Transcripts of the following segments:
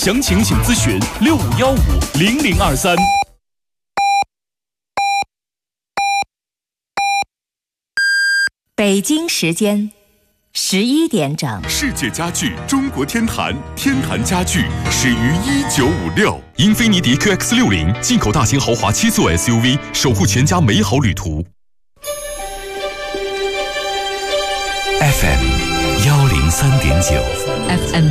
详情请咨询65150023。 北京时间11点整。 世界家具中国天坛，天坛家具始于1956。 英菲尼迪 QX60 进口大型豪华7座 SUV， 守护全家美好旅途。 FM 103.9 FM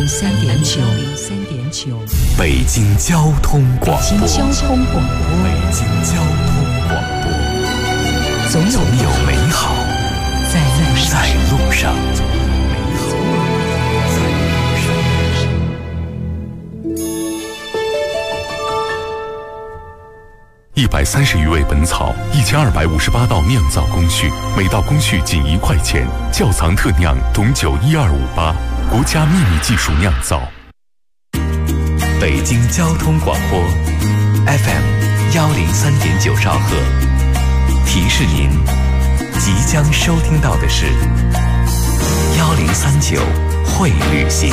103.9 北京交通广播。 北京交通广播。 北京交通广播。总有美好在路上。130余味本草，1258道酿造工序，每道工序仅1块钱。窖藏特酿董酒12588，国家秘密技术酿造。北京交通广播 FM 103.9兆赫，提示您即将收听到的是1039会旅行。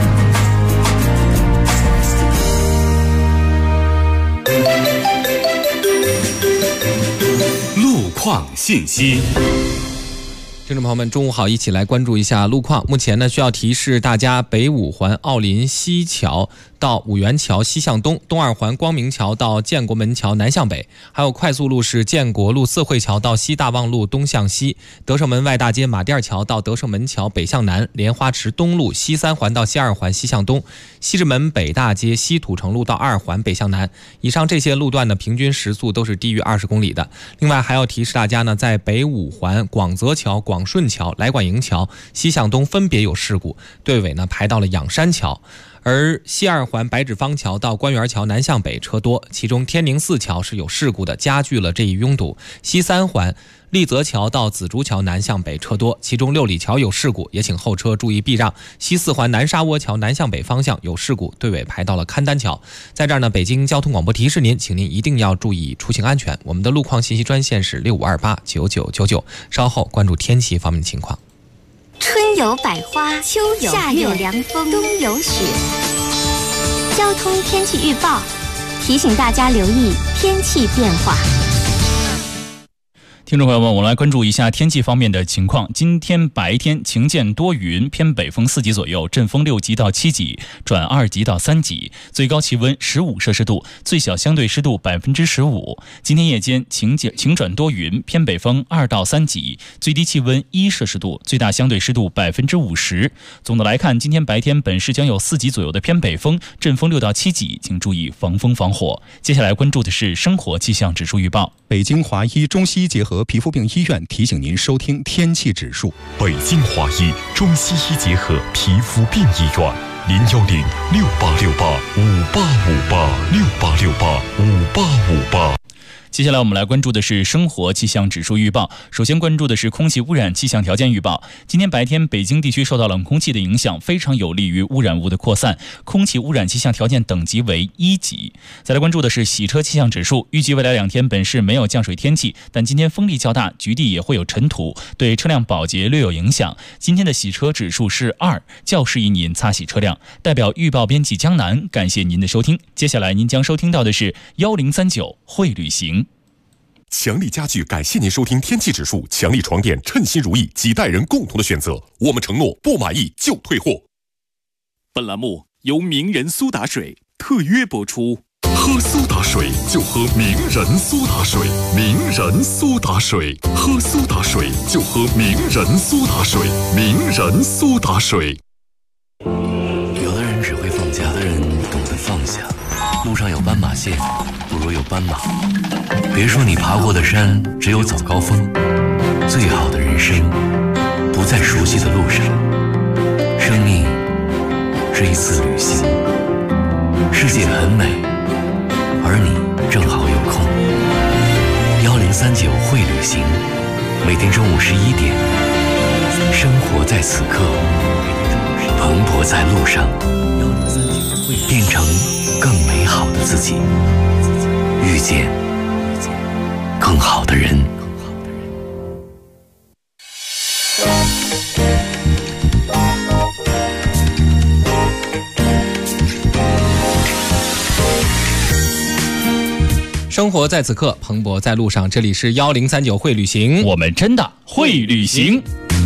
路况信息。 听众朋友们，中午好，一起来关注一下路况。目前呢，需要提示大家，北五环奥林西桥到五元桥西向东，东二环光明桥到建国门桥南向北，还有快速路是建国路四惠桥到西大望路东向西，德胜门外大街马甸桥到德胜门桥北向南，莲花池东路西三环到西二环西向东，西直门北大街西土城路到二环北向南。以上这些路段的平均时速都是低于20公里的。另外还要提示大家呢，在北五环广泽桥、广顺桥、来管营桥西向东分别有事故，队尾呢排到了仰山桥。而西二环白纸坊桥到官园桥南向北车多，其中天宁寺桥是有事故的，加剧了这一拥堵。西三环丽泽桥到紫竹桥南向北车多，其中六里桥有事故，也请后车注意避让。西四环南沙窝桥南向北方向有事故，队尾排到了勘丹桥。在这儿呢，北京交通广播提示您，请您一定要注意出行安全。我们的路况信息专线是65289999，稍后关注天气方面的情况。 春有百花，秋有夏有凉风，冬有雪。交通天气预报提醒大家留意天气变化。 听众朋友们，我们来关注一下天气方面的情况。今天白天晴间多云，偏北风4级左右，阵风6级到7级，转2级到3级，最高气温15摄氏度，最小相对湿度15%。今天夜间晴转多云，偏北风2到3级，最低气温1摄氏度，最大相对湿度50%。总的来看，今天白天本市将有4级左右的偏北风，阵风6到7级，请注意防风防火。接下来关注的是生活气象指数预报。 北京华医中西结合皮肤病医院提醒您收听天气指数。 北京华医中西医结合皮肤病医院，010686858585868585858。 接下来我们来关注的是生活气象指数预报。首先关注的是空气污染气象条件预报。今天白天北京地区受到冷空气的影响，非常有利于污染物的扩散，空气污染气象条件等级为1级。再来关注的是洗车气象指数，预计未来2天本市没有降水天气，但今天风力较大，局地也会有尘土，对车辆保洁略有影响。今天的洗车指数是2，较适宜您擦洗车辆。代表预报编辑江南，感谢您的收听。接下来您将收听到的是1039会旅行。 强力家具感谢您收听天气指数，强力床垫称心如意，几代人共同的选择，我们承诺不满意就退货。 本栏目由名人苏打水特约播出。 喝苏打水就喝名人苏打水，名人苏打水，喝苏打水就喝名人苏打水，名人苏打水。 有的人只会放假，有的人懂得放下。路上有斑马线，不如有斑马。别说你爬过的山只有早高峰，最好的人生不在熟悉的路上。生命是一次旅行，世界很美，而你正好有空。1039会旅行，每天中午11点，生活在此刻，蓬勃在路上，变成更美好的自己，遇见更好的人。 生活在此刻，蓬勃在路上。这里是1039会旅行， 我们真的会旅行。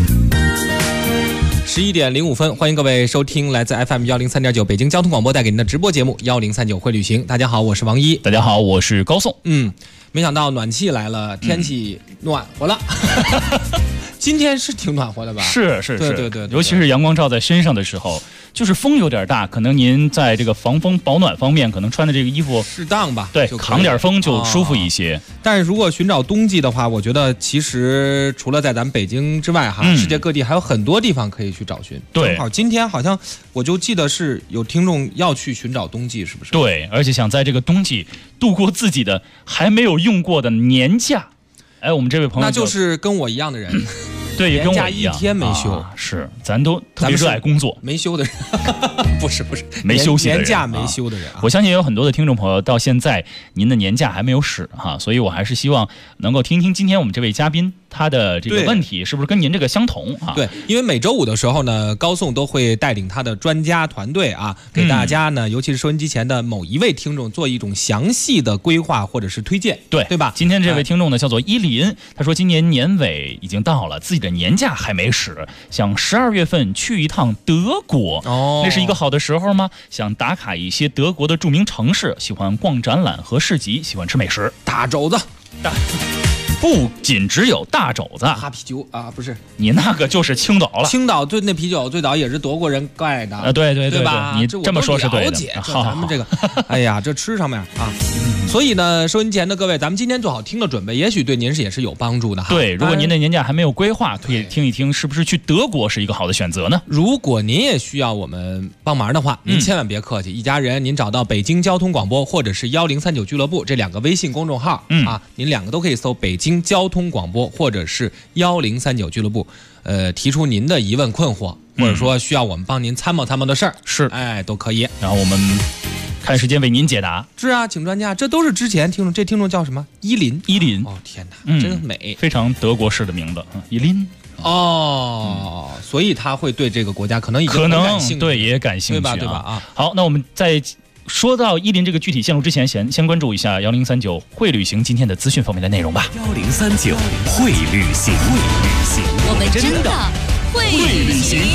11点05分，欢迎各位收听来自 FM 103.9北京交通广播带给您的直播节目1039会旅行。大家好，我是王一。 大家好，我是高颂。 没想到暖气来了，天气暖和了。今天是挺暖和的吧？ 是， 对， 尤其是阳光照在身上的时候，就是风有点大，可能您在这个防风保暖方面，可能穿的这个衣服适当吧， 对，扛点风就舒服一些。 但是如果寻找冬季的话，我觉得其实除了在咱们北京之外哈，世界各地还有很多地方可以去找寻。 对， 正好今天好像我就记得是有听众要去寻找冬季，是不是？ 对，而且想在这个冬季度过自己的还没有用过的年假。哎，我们这位朋友那就是跟我一样的人。 对，也跟我一样，一天没休， 是咱都特别热爱工作， 没休的人，不是没休息的人， 年假没休的人。 我相信也有很多的听众朋友到现在您的年假还没有使哈，所以我还是希望能够听听今天我们这位嘉宾他的这个问题是不是跟您这个相同啊？ 对，因为每周五的时候呢，高颂都会带领他的专家团队啊，给大家呢，尤其是收音机前的某一位听众做一种详细的规划或者是推荐， 对吧？ 今天这位听众呢叫做依林，他说今年年尾已经到了，自己的年假还没使，想12月份去一趟德国，那是一个好的时候吗？想打卡一些德国的著名城市，喜欢逛展览和市集，喜欢吃美食， 大肘子。 不仅只有大肘子， 哈啤酒啊，不是你那个就是青岛了。 青岛对那啤酒最早也是德国人盖的， 对吧？ 你这么说是对的。 好，咱们这个，哎呀，这吃上面啊，所以呢，收音前的各位，咱们今天做好听的准备，也许对您也是有帮助的哈。 对，如果您的年假还没有规划，可以听一听，是不是去德国是一个好的选择呢？ 如果您也需要我们帮忙的话，您千万别客气，一家人您找到北京交通广播或者是1039俱乐部这2个微信公众号啊，您2个都可以搜北京交通广播或者是1039俱乐部，提出您的疑问困惑，或者说需要我们帮您参谋的事儿， 是， 哎，都可以。 然后我们看时间为您解答。 是啊，请专家，这都是之前听众，这听众叫什么？依林。 哦， 天哪，真美， 非常德国式的名字，依林。 所以他会对这个国家可能已经很感兴趣， 对，也感兴趣， 对吧？啊， 好，那我们在说到依林这个具体线路之前，先关注一下1039会旅行今天的资讯方面的内容吧。 1039会旅行， 我们真的会旅行。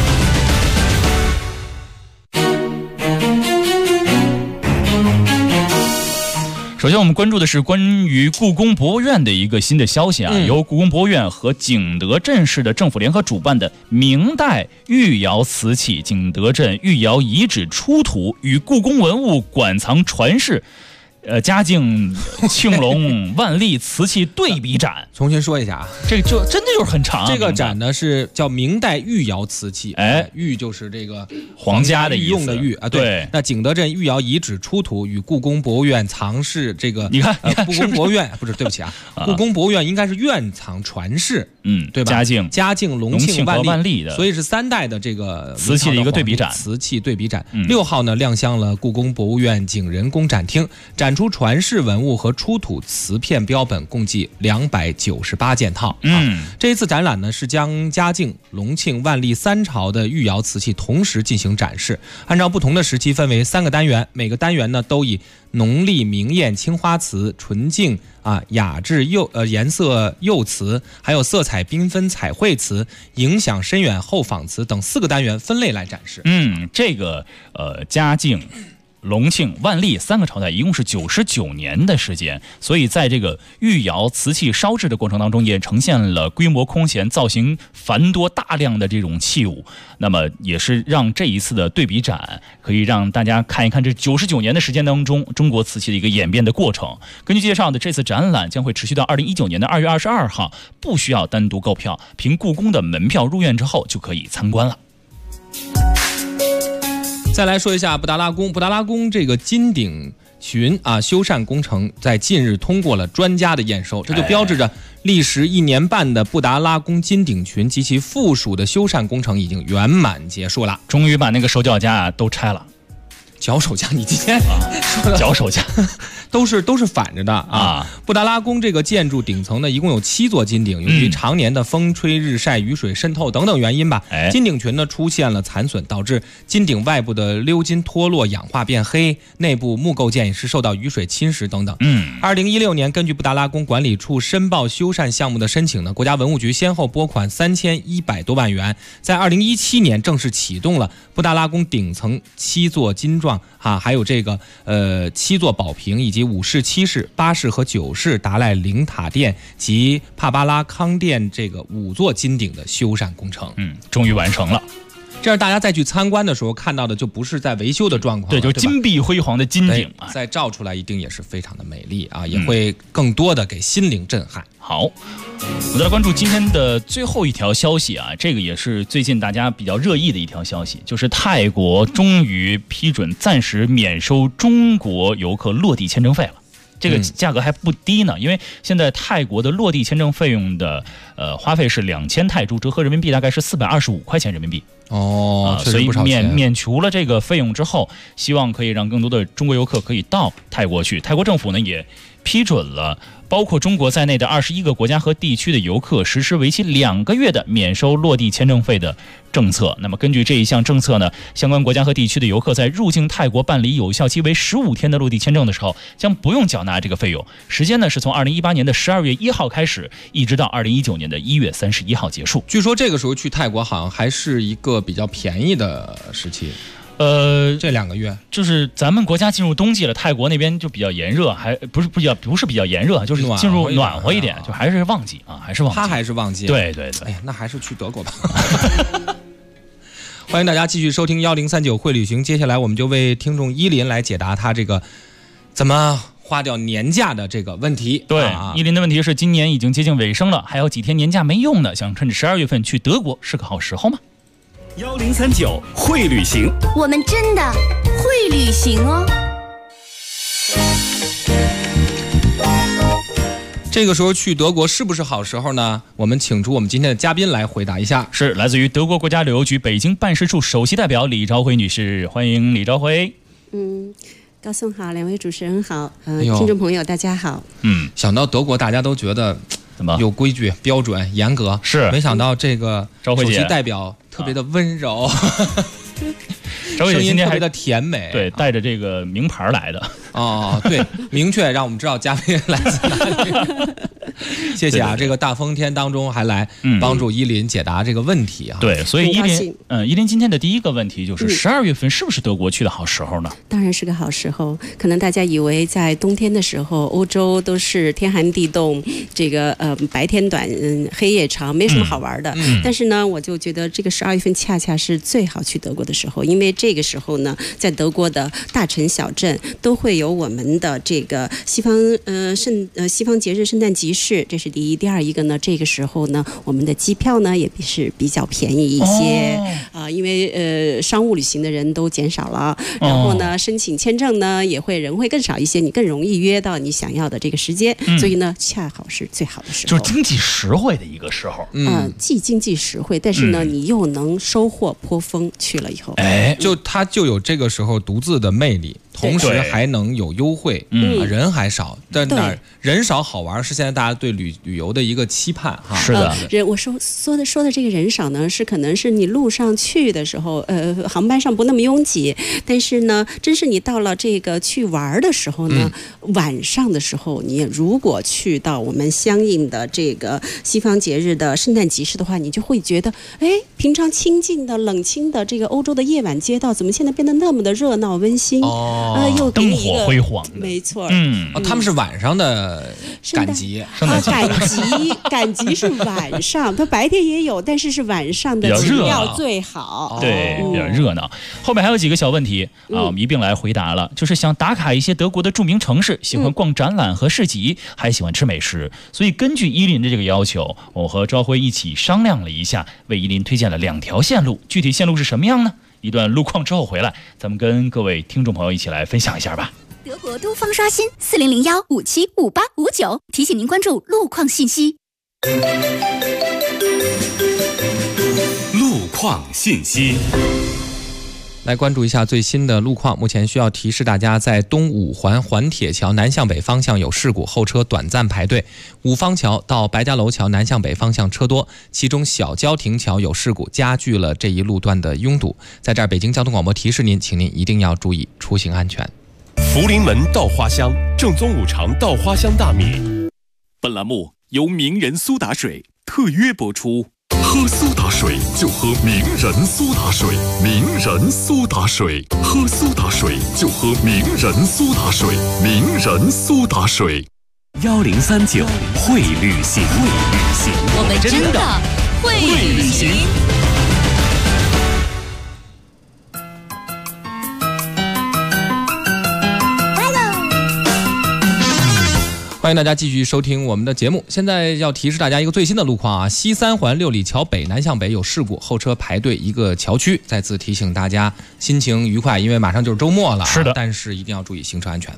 首先我们关注的是关于故宫博物院的一个新的消息啊，由故宫博物院和景德镇市的政府联合主办的明代御窑瓷器景德镇御窑遗址出土与故宫文物馆藏传世嘉靖、庆隆、万历瓷器对比展。 重新说一下啊， 这个就真的就是很长。 这个展呢是叫明代御窑瓷器，御就是这个皇家的御用的御啊，对。那景德镇御窑遗址出土与故宫博物院藏世这个， 你看， 故宫博物院不是，对不起啊，故宫博物院应该是院藏传世，对吧？嘉靖、隆庆、 万历的， 所以是3代的这个瓷器的一个对比展。 瓷器对比展，6号呢亮相了故宫博物院景仁宫展厅，展出传世文物和出土瓷片标本共计298件套。这一次展览呢是将嘉靖、隆庆、万历3朝的御窑瓷器同时进行展示，按照不同的时期分为3个单元，每个单元呢都以浓丽明艳青花瓷、纯净雅致颜色釉瓷，还有色彩缤纷彩绘瓷、影响深远后仿瓷等4个单元分类来展示。 这个嘉靖、隆庆、万历3个朝代一共是99年的时间，所以在这个御窑瓷器烧制的过程当中，也呈现了规模空前、造型繁多、大量的这种器物。那么也是让这一次的对比展可以让大家看一看这99年的时间当中中国瓷器的一个演变的过程。根据介绍的，这次展览将会持续到2019年的2月22号，不需要单独购票，凭故宫的门票入院之后就可以参观了。 再来说一下布达拉宫，布达拉宫这个金顶群修缮工程在近日通过了专家的验收，这就标志着历时1年半的布达拉宫金顶群及其附属的修缮工程已经圆满结束了， 终于把那个手脚架都拆了。 脚手架，你今天说的脚手架都是反着的啊。布达拉宫这个建筑顶层呢，一共有7座金顶，由于常年的风吹日晒、雨水渗透等等原因吧，金顶群呢出现了残损，导致金顶外部的鎏金脱落、氧化变黑，内部木构件也是受到雨水侵蚀等等。2016年，根据布达拉宫管理处申报修缮项目的申请呢，国家文物局先后拨款3100多万元，在2017年正式启动了布达拉宫顶层7座金幢还有这个7座宝瓶以及5室、7室、8室和9室达赖灵塔殿及帕巴拉康殿这个5座金顶的修缮工程， 终于完成了。 这样大家再去参观的时候看到的就不是在维修的状况， 对，就是金碧辉煌的金顶啊， 再照出来一定也是非常的美丽啊，也会更多的给心灵震撼。 好，我再来关注今天的最后一条消息啊，这个也是最近大家比较热议的一条消息，就是泰国终于批准暂时免收中国游客落地签证费了。这个价格还不低呢，因为现在泰国的落地签证费用的花费是2000泰铢，折合人民币大概是425块钱人民币。 确实不少钱。 所以免除了这个费用之后，希望可以让更多的中国游客可以到泰国去。泰国政府呢也批准了包括中国在内的21个国家和地区的游客实施为期2个月的免收落地签证费的政策。那么根据这一项政策呢，相关国家和地区的游客在入境泰国办理有效期为15天的落地签证的时候，将不用缴纳这个费用。时间呢是从2018年的12月1号开始，一直到2019年的1月31号结束。 据说这个时候去泰国好像还是一个比较便宜的时期。这2个月就是咱们国家进入冬季了，泰国那边就比较炎热，还不是比较炎热，就是进入暖和一点，就还是旺季啊，还是旺季。 它还是旺季。 对。 哎呀，那还是去德国吧。欢迎大家继续收听1039会旅行，接下来我们就为听众依林来解答他这个怎么花掉年假的这个问题。 对，依林的问题是今年已经接近尾声了，还有几天年假没用呢，想趁着12月份去德国是个好时候吗 ？1039会旅行， 我们真的会旅行哦。 这个时候去德国是不是好时候呢？我们请出我们今天的嘉宾来回答一下。 是来自于德国国家旅游局北京办事处首席代表李朝辉女士，欢迎李朝辉。 高颂好，两位主持人好，听众朋友大家好。 想到德国大家都觉得怎么有规矩、标准、严格， 是没想到这个首席代表特别的温柔。 张伟姐今天特别的甜美， 对，带着这个名牌来的。 对，明确让我们知道嘉宾来自哪里。谢谢啊！ 对， 这个大风天当中还来帮助依林解答这个问题啊。 对，所以依林今天的第一个问题就是12月份是不是德国去的好时候呢？ 当然是个好时候。可能大家以为在冬天的时候，欧洲都是天寒地冻，这个白天短，黑夜长，没什么好玩的。但是呢，我就觉得这个12月份恰恰是最好去德国的时候，因为这个时候呢，在德国的大城小镇都会有我们的这个西方节日圣诞集市，这是第一。第二一个呢，这个时候呢，我们的机票呢也是比较便宜一些因为商务旅行的人都减少了，然后呢，申请签证呢人会更少一些，你更容易约到你想要的这个时间，所以呢，恰好是最好的时候， 就是经济实惠的一个时候。 既经济实惠，但是呢，你又能收获颇丰。去了以后， 它就有这个时候独自的魅力。同时还能有优惠，人还少，但人少好玩是现在大家对旅游的一个期盼哈。 是的， 我说的这个人少呢，是可能是你路上去的时候，航班上不那么拥挤，但是呢，真是你到了这个去玩的时候呢，晚上的时候，你如果去到我们相应的这个西方节日的圣诞集市的话，你就会觉得，平常清静的、冷清的这个欧洲的夜晚街道，怎么现在变得那么的热闹温馨？又给你一个灯火辉煌的， 没错。 他们是晚上的赶集， 赶集是晚上，它白天也有，但是晚上的集要最好。 对，比较热闹。后面还有几个小问题我们一并来回答了。就是想打卡一些德国的著名城市，喜欢逛展览和市集，还喜欢吃美食。所以根据依林的这个要求，我和朝晖一起商量了一下，为依林推荐了2条线路。具体线路是什么样呢？一段路况之后回来，咱们跟各位听众朋友一起来分享一下吧。 德国东方刷新4001575859，提醒您关注路况信息。 路况信息。 来关注一下最新的路况。目前需要提示大家，在东五环环铁桥南向北方向有事故，后车短暂排队；五方桥到白家楼桥南向北方向车多，其中小郊亭桥有事故，加剧了这一路段的拥堵。在这儿，北京交通广播提示您，请您一定要注意出行安全。 福临门稻花香，正宗五常稻花香大米。 本栏目由名人苏打水特约播出。 喝苏打水就喝名人苏打水，名人苏打水，喝苏打水就喝名人苏打水，名人苏打水。 1039会旅行， 我们真的会旅行。 欢迎大家继续收听我们的节目。现在要提示大家一个最新的路况啊，西三环六里桥北南向北有事故，后车排队一个桥区。再次提醒大家心情愉快，因为马上就是周末了。 是的， 但是一定要注意行车安全。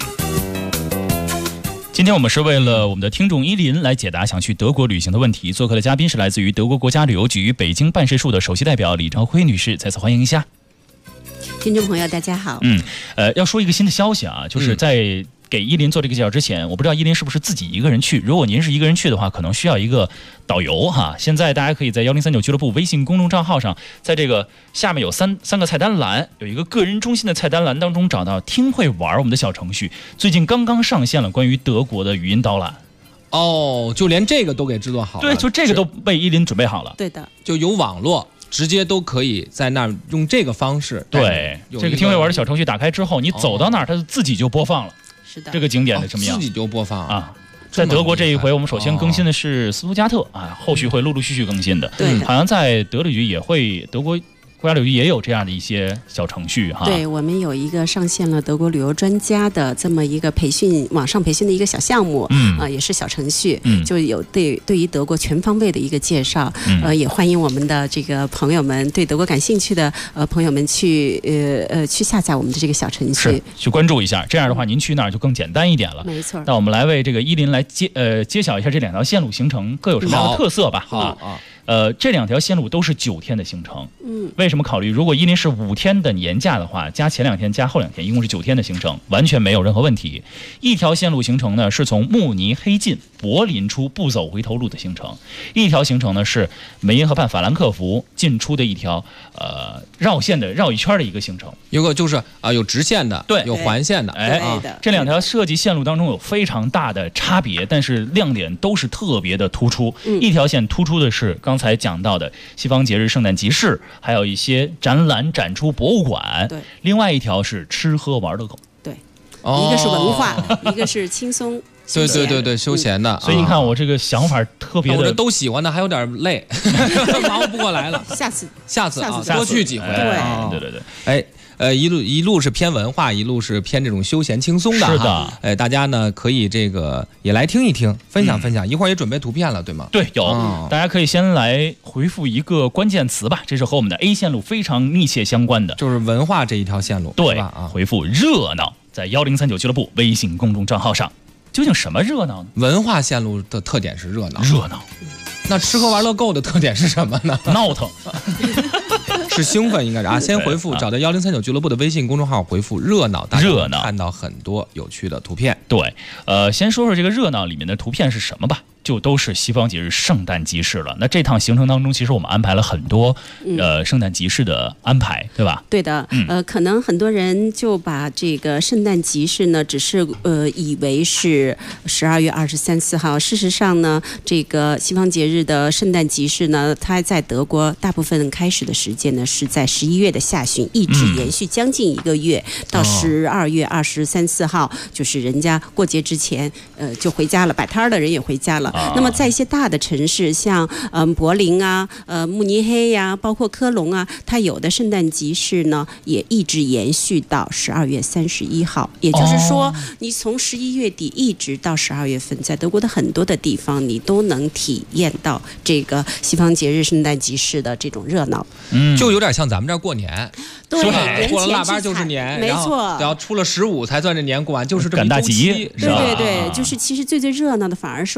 今天我们是为了我们的听众依林来解答想去德国旅行的问题。做客的嘉宾是来自于德国国家旅游局北京办事处的首席代表李兆辉女士，再次欢迎一下。 听众朋友大家好。 要说一个新的消息啊，就是在给依林做这个介绍之前，我不知道依林是不是自己一个人去。如果您是一个人去的话，可能需要一个导游哈。现在大家可以在1039俱乐部微信公众账号上，在这个下面有三个菜单栏，有一个个人中心的菜单栏当中找到听会玩我们的小程序，最近刚刚上线了关于德国的语音导览。 哦，就连这个都给制作好了。 对，就这个都被依林准备好了。 对的， 就有网络。直接都可以在那儿用这个方式。 对，这个听会玩的小程序打开之后，你走到那儿，它自己就播放了。 是的， 这个景点的什么样？ 自己就播放啊。在德国这一回，我们首先更新的是斯图加特啊，后续会陆陆续续更新的。 对， 好像在德旅局也会，德国国家旅游局也有这样的一些小程序哈。 对，我们有一个上线了德国旅游专家的这么一个培训，网上培训的一个小项目，也是小程序，就有对于德国全方位的一个介绍，也欢迎我们的这个朋友们对德国感兴趣的朋友们去下载我们的这个小程序， 去关注一下。这样的话，您去那儿就更简单一点了。 没错。 那我们来为这个依林来揭晓一下这两条线路行程各有什么样的特色吧。 好。 这两条线路都是9天的行程。为什么考虑？如果依林是5天的年假的话，加前2天加后2天，一共是9天的行程，完全没有任何问题。一条线路行程呢是从慕尼黑进，柏林出，不走回头路的行程；一条行程呢是梅因河畔法兰克福进出的一条绕线的绕一圈的一个行程。 有个就是有直线的， 对， 有环线的。 这两条设计线路当中有非常大的差别，但是亮点都是特别的突出。一条线突出的是刚才讲到的西方节日圣诞集市，还有一些展览展出博物馆。 对， 另外一条是吃喝玩乐购。 对，一个是文化，一个是轻松。 对，休闲的。 所以你看我这个想法特别的， 我这都喜欢的，还有点累，忙不过来了。下次啊，多去几回。 对。 一路是偏文化，一路是偏这种休闲轻松的。 是的。 大家呢可以这个也来听一听，分享分享。一会儿也准备图片了，对吗？ 对，有。大家可以先来回复一个关键词吧，这是和我们的 A 线路非常密切相关的， 就是文化这一条线路。 对，回复热闹，在1039俱乐部微信公众账号上。究竟什么热闹呢？ 文化线路的特点是热闹。那吃喝玩乐购的特点是什么呢？ 闹腾。 是兴奋应该是啊。先回复找到1039俱乐部的微信公众号，回复热闹，大家看到很多有趣的图片。 对，先说说这个热闹里面的图片是什么吧。就都是西方节日圣诞集市了。那这趟行程当中，其实我们安排了很多圣诞集市的安排，对吧？ 对的。可能很多人就把这个圣诞集市呢，只是以为是12月23、24号。事实上呢，这个西方节日的圣诞集市呢，它在德国大部分开始的时间呢是在11月的下旬，一直延续将近1个月，到12月23、24号，就是人家过节之前就回家了，摆摊的人也回家了。那么在一些大的城市，像柏林啊、慕尼黑呀、包括科隆啊，它有的圣诞集市呢也一直延续到12月31号。也就是说，你从11月底一直到12月份，在德国的很多的地方，你都能体验到这个西方节日圣诞集市的这种热闹。 就有点像咱们这儿过年。 对， 过了腊八就是年， 没错。 然后出了15才算这年过完，就是这么赶大集。 对，就是其实最热闹的反而是我们过年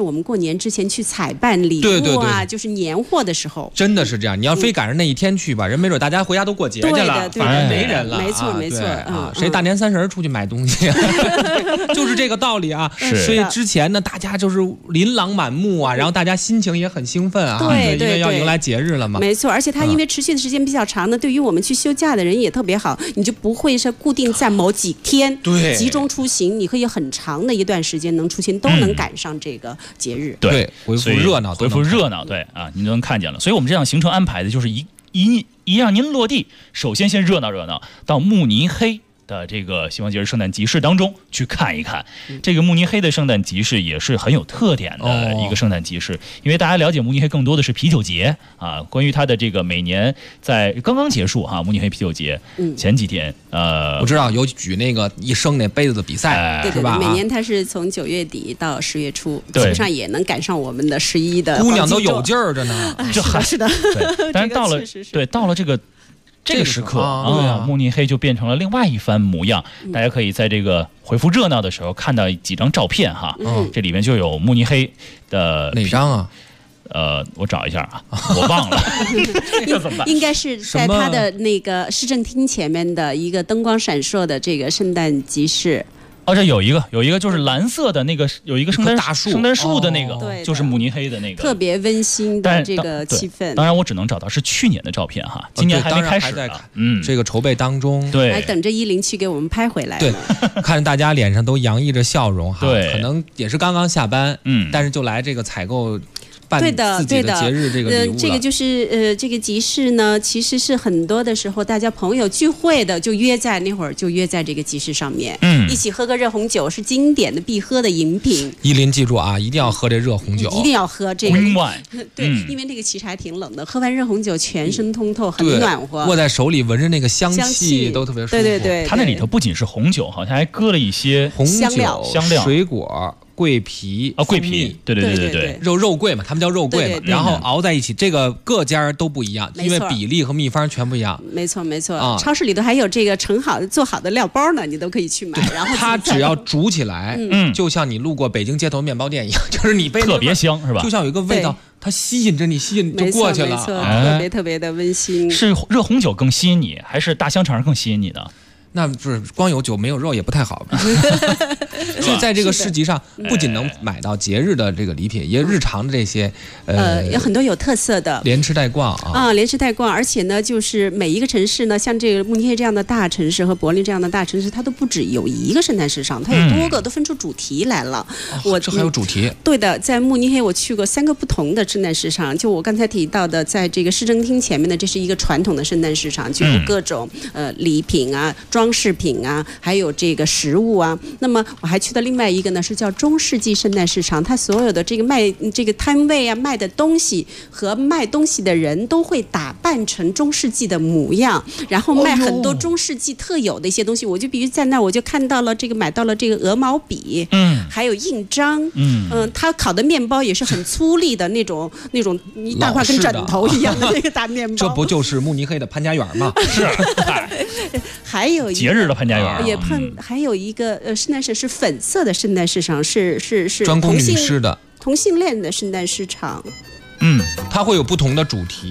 年之前去采办礼物啊，就是年货的时候， 真的是这样。你要非赶上那一天去吧，人没准大家回家都过节去了，反而没人了。 没错没错啊，谁大年30出去买东西，就是这个道理啊。所以之前呢，大家就是琳琅满目啊，然后大家心情也很兴奋啊， 对， 因为要迎来节日了嘛。 没错，而且它因为持续的时间比较长呢，对于我们去休假的人也特别好，你就不会是固定在某几天集中出行，你可以很长的一段时间能出行，都能赶上这个节日。 对，恢复热闹， 对啊，您都能看见了。所以我们这样行程安排的就是一让您落地，首先热闹热闹，到慕尼黑的这个西方节日圣诞集市当中去看一看。这个慕尼黑的圣诞集市也是很有特点的一个圣诞集市，因为大家了解慕尼黑更多的是啤酒节啊。关于它的这个每年在刚刚结束哈，慕尼黑啤酒节前几天我知道有举那个一升那杯子的比赛， 对是吧？ 每年它是从9月底到10月初，基本上也能赶上我们的11的姑娘都有劲儿着呢。 是的， 但是到了这个时刻啊，慕尼黑就变成了另外一番模样。大家可以在这个回复热闹的时候看到几张照片哈，这里面就有慕尼黑的哪张啊？ 我找一下啊，我忘了，这个怎么办？ 应该是在它的那个市政厅前面的一个灯光闪烁的这个圣诞集市。 这有一个就是蓝色的那个，有一个圣诞树的那个，就是慕尼黑的那个， 特别温馨的这个气氛。 当然我只能找到是去年的照片哈，今年还没开始呢。 这个筹备当中， 对， 还等着10去给我们拍回来。 对，看着大家脸上都洋溢着笑容哈， 对， 可能也是刚刚下班，但是就来这个采购。 对的， 对的，节日这个礼物这个就是这个集市呢，其实是很多的时候大家朋友聚会的，就约在那会儿就约在这个集市上面，一起喝个热红酒是经典的必喝的饮品。 依林记住啊，一定要喝这热红酒， 一定要喝这个。对，因为那个其实还挺冷的，喝完热红酒全身通透，很暖和。 握在手里闻着那个香气都特别舒服。 对， 它那里头不仅是红酒，好像还搁了一些红酒、 香料、水果。桂皮桂皮，对， 肉桂嘛，他们叫肉桂嘛，然后熬在一起，这个各家都不一样，因为比例和秘方全不一样。 没错，超市里头还有这个做好的料包呢，你都可以去买。然后它只要煮起来，就像你路过北京街头面包店一样，就是你被特别香是吧？ 就像有一个味道，它吸引着你，就过去了， 没错，特别的温馨。 是热红酒更吸引你，还是大香肠更吸引你呢？ 那不是光有酒没有肉也不太好吧？所以在这个市集上，不仅能买到节日的这个礼品，也日常的这些有很多有特色的， 连吃带逛啊， 连吃带逛，而且呢，就是每一个城市呢，像这个慕尼黑这样的大城市和柏林这样的大城市，它都不止有一个圣诞市场，它有多个，都分出主题来了。 这还有主题？ 对的，在慕尼黑我去过3个不同的圣诞市场，就我刚才提到的，在这个市政厅前面的，这是一个传统的圣诞市场，就有各种礼品啊、装饰品啊，还有这个食物啊。那么我还去到另外一个呢，是叫中世纪圣诞市场，它所有的这个卖这个摊位啊、卖的东西和卖东西的人都会打扮成中世纪的模样，然后卖很多中世纪特有的一些东西。我就比如在那儿，我就看到了这个买到了这个鹅毛笔，还有印章，它烤的面包也是很粗粝的那种一大块跟枕头一样的那个大面包。 这不就是慕尼黑的潘家园吗？ 是， 还有节日的潘家园， 还有一个圣诞市是粉色的圣诞市场，是专供女士的同性恋的圣诞市场。 它会有不同的主题，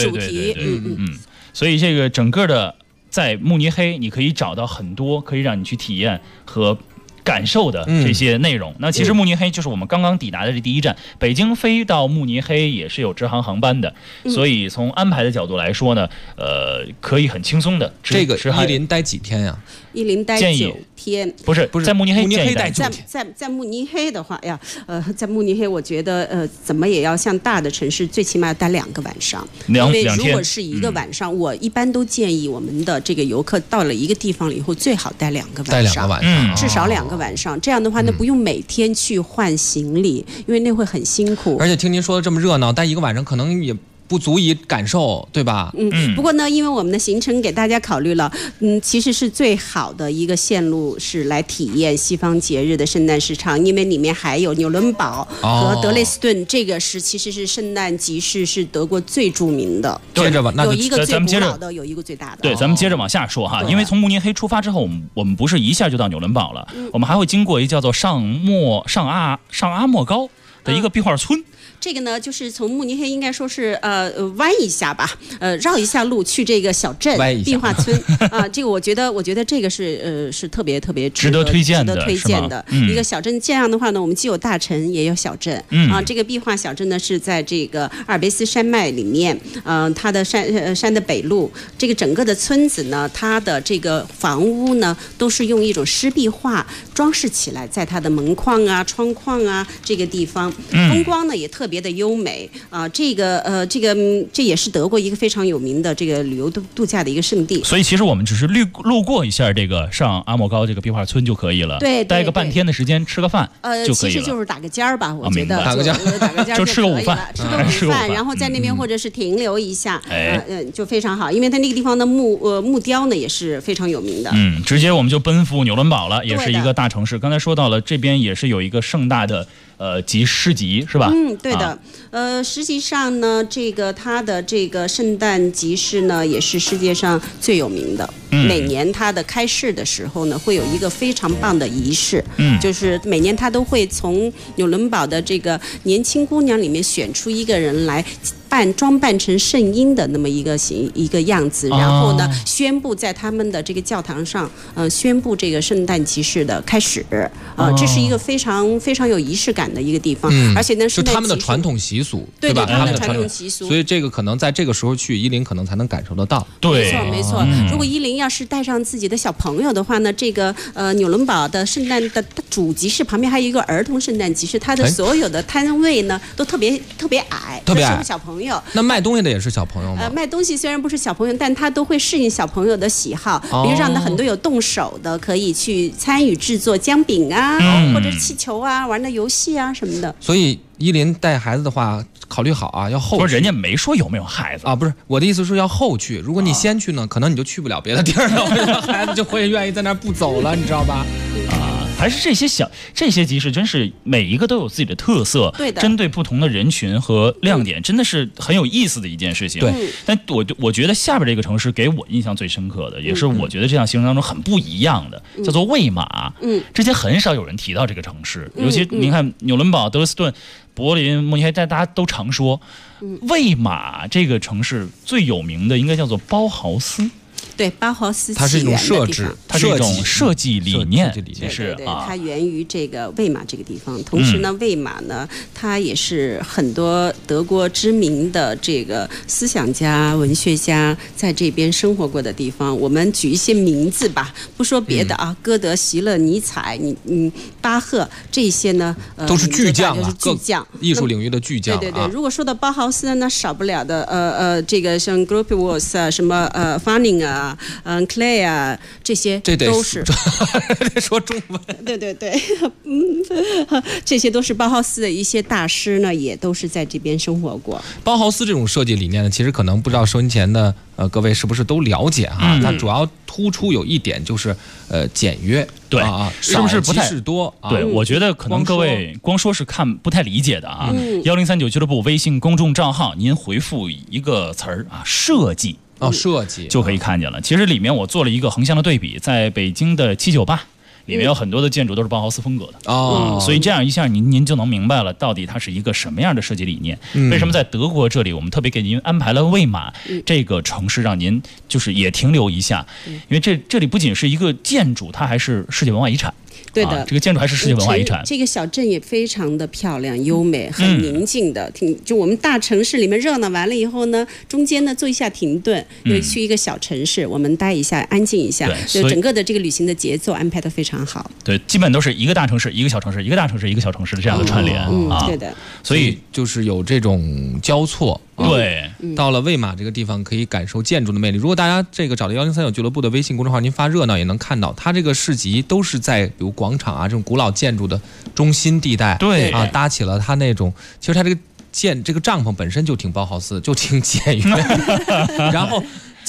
所以这个整个的在慕尼黑，你可以找到很多可以让你去体验和感受的这些内容。那其实慕尼黑就是我们刚刚抵达的这第一站，北京飞到慕尼黑也是有直航航班的，所以从安排的角度来说呢，可以很轻松的。 这个依林待几天呀？ 依林待9天， 不是在慕尼黑待9天。 在慕尼黑的话呀，在慕尼黑，我觉得怎么也要像大的城市，最起码要待2个晚上。因为如果是1个晚上，我一般都建议我们的这个游客到了一个地方了以后，最好待2个晚上，至少2个晚上。这样的话呢，不用每天去换行李，因为那会很辛苦。 而且听您说的这么热闹，待1个晚上可能也不足以感受，对吧？ 不过呢，因为我们的行程给大家考虑了，其实是最好的一个线路是来体验西方节日的圣诞市场，因为里面还有纽伦堡和德累斯顿，这个其实是圣诞集市，是德国最著名的。 接着吧， 有一个最古老的，有一个最大的。 对，咱们接着往下说哈，因为从慕尼黑出发之后，我们不是一下就到纽伦堡了，我们还会经过一个叫做上阿莫高。 的一个壁画村。 这个呢，就是从慕尼黑应该说是弯一下吧，绕一下路去这个小镇壁画村啊。这个我觉得这个是特别值得推荐的一个小镇。这样的话呢，我们既有大城也有小镇啊。这个壁画小镇呢是在这个阿尔卑斯山脉里面，它的山的北路，这个整个的村子呢，它的这个房屋呢都是用一种湿壁画装饰起来，在它的门框啊、窗框啊这个地方，风光呢也特别的优美啊。这也是德国一个非常有名的这个旅游度假的一个胜地。 所以其实我们只是路过一下这个上阿莫高这个壁画村就可以了， 对， 待个半天的时间，吃个饭就可以了。 其实就是打个尖儿吧，我觉得打个尖就吃个午饭， 然后在那边或者是停留一下，就非常好，因为它那个地方的木雕呢也是非常有名的。 直接我们就奔赴纽伦堡了，也是一个大城市。刚才说到了，这边也是有一个盛大的市集，是吧？ 对的。实际上呢，它的这个圣诞集市呢，也是世界上最有名的。每年它的开市的时候呢，会有一个非常棒的仪式。就是每年它都会从纽伦堡的这个年轻姑娘里面选出一个人来装扮成圣婴的那么一个样子，然后呢，宣布在他们的这个教堂上，宣布这个圣诞集市的开始。这是一个非常非常有仪式感的一个地方，而且呢， 是他们的传统习俗， 对吧？ 他们的传统习俗， 所以这个可能在这个时候去伊林，可能才能感受得到。 对， 没错。如果伊林要是带上自己的小朋友的话呢，这个纽伦堡的圣诞的主集市旁边还有一个儿童圣诞集市，它的所有的摊位呢都特别矮，适合小朋友。 那卖东西的也是小朋友吗？ 卖东西虽然不是小朋友，但他都会适应小朋友的喜好，比如让他很多有动手的，可以去参与制作姜饼啊，或者气球啊，玩的游戏啊什么的。 所以伊林带孩子的话，考虑好啊，要后去。 不是，人家没说有没有孩子啊，不是我的意思是要后去。如果你先去呢，可能你就去不了别的地儿了，孩子就会愿意在那儿不走了，你知道吧？ 还是这些集市真是每一个都有自己的特色， 对的， 针对不同的人群和亮点，真的是很有意思的一件事情。 对， 但我觉得下边这个城市给我印象最深刻的，也是我觉得这趟行程当中很不一样的，叫做魏玛。之前很少有人提到这个城市，尤其您看纽伦堡、德累斯顿、柏林、慕尼黑，大家都常说，魏玛这个城市最有名的应该叫做包豪斯。 对，包豪斯它是一种设置， 它是一种设计理念， 是它源于这个魏玛这个地方。同时呢，魏玛呢，它也是很多德国知名的这个思想家、文学家在这边生活过的地方。我们举一些名字吧，不说别的啊，歌德、席勒、尼采、巴赫这些呢， 都是巨匠啊，巨匠， 艺术领域的巨匠。 对。如果说到包豪斯呢，少不了的这个像 Gropius 啊，什么Fanning 啊。Clay 啊，这些都是得说中文。 对，这些都是包豪斯的一些大师呢，也都是在这边生活过。 包豪斯这种设计理念呢，其实可能不知道收音前的各位是不是都了解哈？它主要突出有一点就是简约， 对是不是不太多？ 对，我觉得可能各位光说是看不太理解的啊。1039俱乐部微信公众账号，您回复一个词儿啊，设计。 设计就可以看见了。其实里面我做了一个横向的对比，在北京的798里面有很多的建筑都是包豪斯风格的所以这样一下您就能明白了，到底它是一个什么样的设计理念。为什么在德国这里我们特别给您安排了魏玛这个城市，让您就是也停留一下，因为这里不仅是一个建筑，它还是世界文化遗产。 对的， 这个建筑还是世界文化遗产。 这个小镇也非常的漂亮、优美，很宁静的。就我们大城市里面热闹完了以后呢，中间呢做一下停顿，又去一个小城市，我们待一下，安静一下，就整个的这个旅行的节奏安排得非常好。 对，基本都是一个大城市、一个小城市、一个大城市、一个小城市的这样的串联对的。 所以就是有这种交错。 对， 到了魏玛这个地方可以感受建筑的魅力。如果大家这个找到1039俱乐部的微信公众号，您发热闹也能看到，它这个市集都是在比如广场啊这种古老建筑的中心地带， 对搭起了它那种，其实它这个帐篷本身就挺包豪斯，就挺简约，然后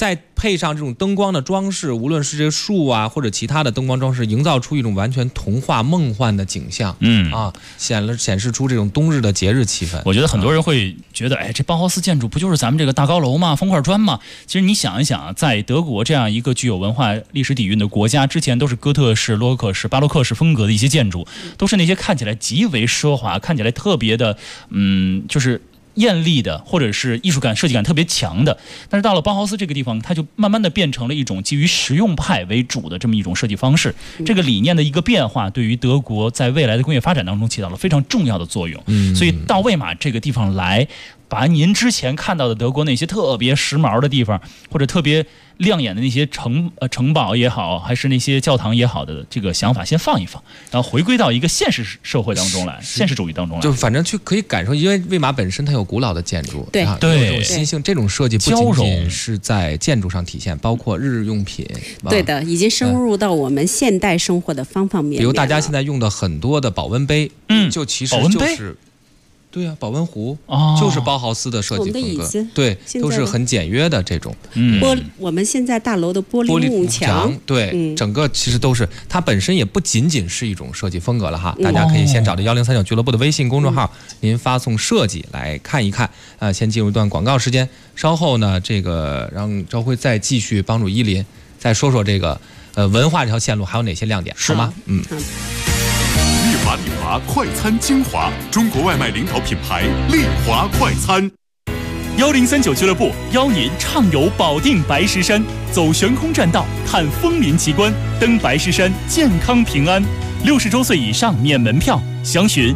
再配上这种灯光的装饰，无论是这树啊或者其他的灯光装饰，营造出一种完全童话梦幻的景象。显示出这种冬日的节日气氛。 我觉得很多人会觉得，这包豪斯建筑不就是咱们这个大高楼吗？方块砖吗？其实你想一想，在德国这样一个具有文化历史底蕴的国家，之前都是哥特式、洛克式、巴洛克式风格的一些建筑，都是那些看起来极为奢华、看起来特别的，就是艳丽的，或者是艺术感、设计感特别强的。但是到了包豪斯这个地方，它就慢慢的变成了一种基于实用派为主的这么一种设计方式。这个理念的一个变化，对于德国在未来的工业发展当中起到了非常重要的作用。所以到魏玛这个地方来，把您之前看到的德国那些特别时髦的地方，或者特别亮眼的那些城堡也好，还是那些教堂也好的这个想法先放一放，然后回归到一个现实社会当中来，现实主义当中来， 就反正可以感受，因为魏玛本身它有古老的建筑， 对， 有这种新兴，这种设计不仅仅是在建筑上体现，包括日用品， 对的，已经深入到我们现代生活的方方面面。 比如大家现在用的很多的保温杯，就其实就是。对啊，保温壶就是包豪斯的设计风格，对，都是很简约的这种。 我们现在大楼的玻璃幕墙， 对，整个其实都是它本身也不仅仅是一种设计风格了哈。大家可以先找着1039俱乐部的微信公众号，您发送设计来看一看。先进入一段广告时间，稍后呢，这个让朝晖再继续帮助依林再说说这个文化这条线路还有哪些亮点，好吗？ 丽华快餐精华，中国外卖领导品牌丽华快餐。 1039俱乐部邀您畅游保定白石山，走悬空栈道，看枫林奇观，登白石山健康平安。60周岁以上免门票，详询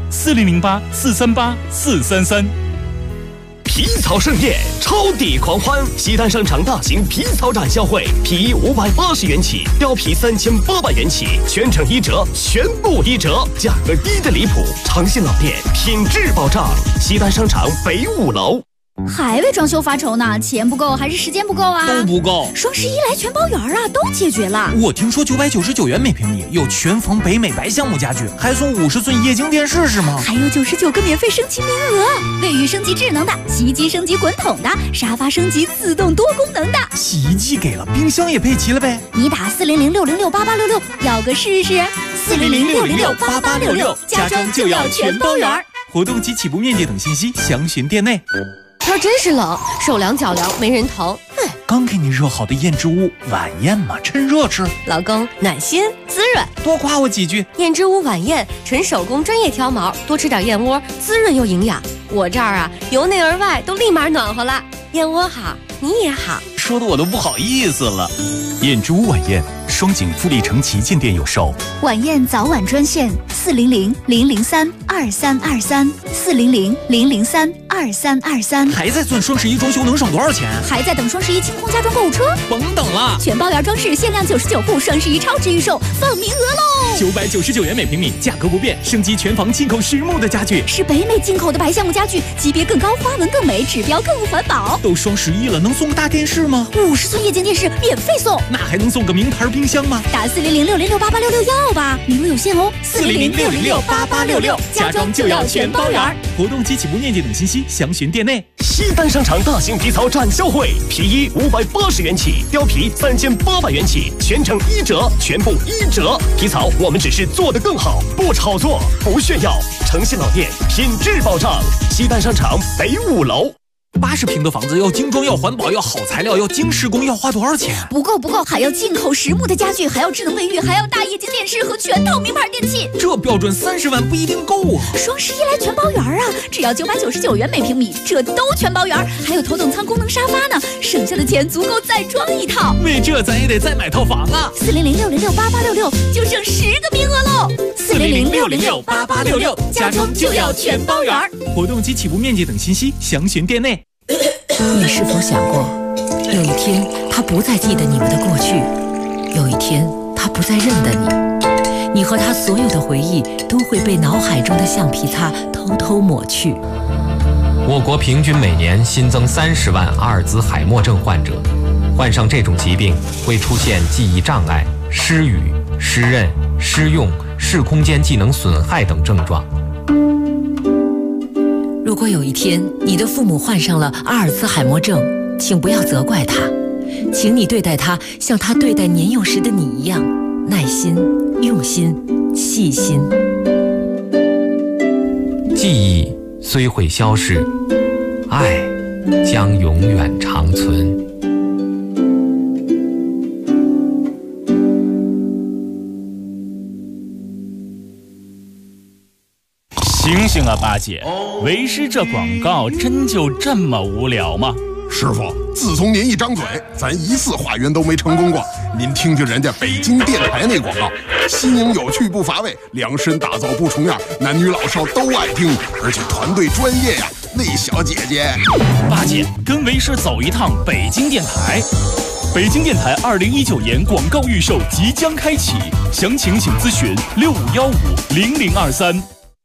4008-438-433。 皮草盛宴，超抵狂欢！西单商场大型皮草展销会，皮衣580元起，貂皮3800元起，全程1折，全部1折，价格低得离谱。诚信老店，品质保障。西单商场北5楼。 还为装修发愁呢？钱不够还是时间不够啊？ 都不够。 双11来全包圆啊，都解决了。 我听说999元每平米有全房北美白橡木家具，还送50寸液晶电视是吗？ 还有99个免费升级名额，卫浴升级智能的，洗衣机升级滚筒的，沙发升级自动多功能的。 洗衣机给了，冰箱也配齐了呗？ 你打400-606-8866，要个试试。400-606-8866，家装就要全包圆。 活动及起步面积等信息详询店内。 天真是冷，手凉脚凉没人疼。 刚给你热好的燕之屋晚宴嘛，趁热吃。 老公暖心滋润， 多夸我几句。 燕之屋晚宴，纯手工专业挑毛，多吃点燕窝，滋润又营养。我这儿啊，由内而外都立马暖和了。燕窝好，你也好， 说的我都不好意思了。 燕之屋晚宴，双井富力城旗舰店有售。 晚宴早晚专线400-003-2323，400-003-2323。 还在算双11装修能省多少钱？ 还在等双11清空家装购物车？ 甭等了， 全包圆装饰限量99户，双11超值预售，放名额喽 ！999元每平米，价格不变，升级全房进口实木的家具， 是北美进口的白橡木家具，级别更高，花纹更美，指标更环保。 都双11了，能送个大电视吗 ？50寸液晶电视免费送， 那还能送个名牌冰箱吗？ 打400-606-8866要吧，名额有限哦。 400-606-8866，家装就要全包圆。活动及起步面积等信息详询店内。 西单商场大型皮草展销会，皮衣580元起，貂皮3800元起，全程1折，全部1折。皮草我们只是做得更好，不炒作，不炫耀。诚信老店，品质保障。西单商场北5楼。 80平的房子要精装，要环保，要好材料，要精施工，要花多少钱？ 不够，还要进口实木的家具，还要智能卫浴，还要大液晶电视和全套名牌电器。 这标准30万不一定够啊！ 双11来全包圆啊，只要999元每平米，这都全包圆，还有头等舱功能沙发呢，省下的钱足够再装一套。 为这咱也得再买套房啊 ！400-606-8866，就剩10个名额喽！400-606-8866，家装就要全包圆。 活动及起步面积等信息详询店内。 你是否想过，有一天他不再记得你们的过去，有一天他不再认得你，你和他所有的回忆都会被脑海中的橡皮擦偷偷抹去。 我国平均每年新增30万阿尔兹海默症患者，患上这种疾病会出现记忆障碍、失语、失认、失用、视空间技能损害等症状。 如果有一天你的父母患上了阿尔兹海默症，请不要责怪他， 请你对待他像他对待年幼时的你一样，耐心、用心、细心。 记忆虽会消逝，爱将永远长存。 醒醒啊，八姐！为师这广告真就这么无聊吗？ 师傅，自从您一张嘴，咱一次化缘都没成功过。您听听人家北京电台那广告，新颖有趣不乏味，量身打造不重样，男女老少都爱听，而且团队专业呀。那小姐姐， 八姐跟为师走一趟北京电台。 北京电台2019年广告预售即将开启，详情请咨询65150023。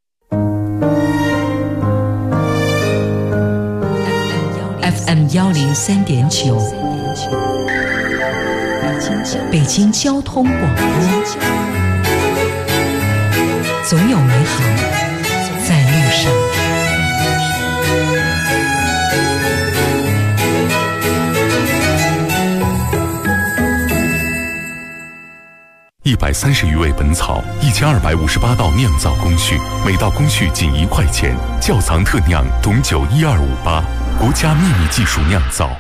FM 103.9，北京交通广播，总有美好在路上。 130余味本草，1258道酿造工序，每道工序仅1块钱。窖藏特酿董酒12588，国家秘密技术酿造。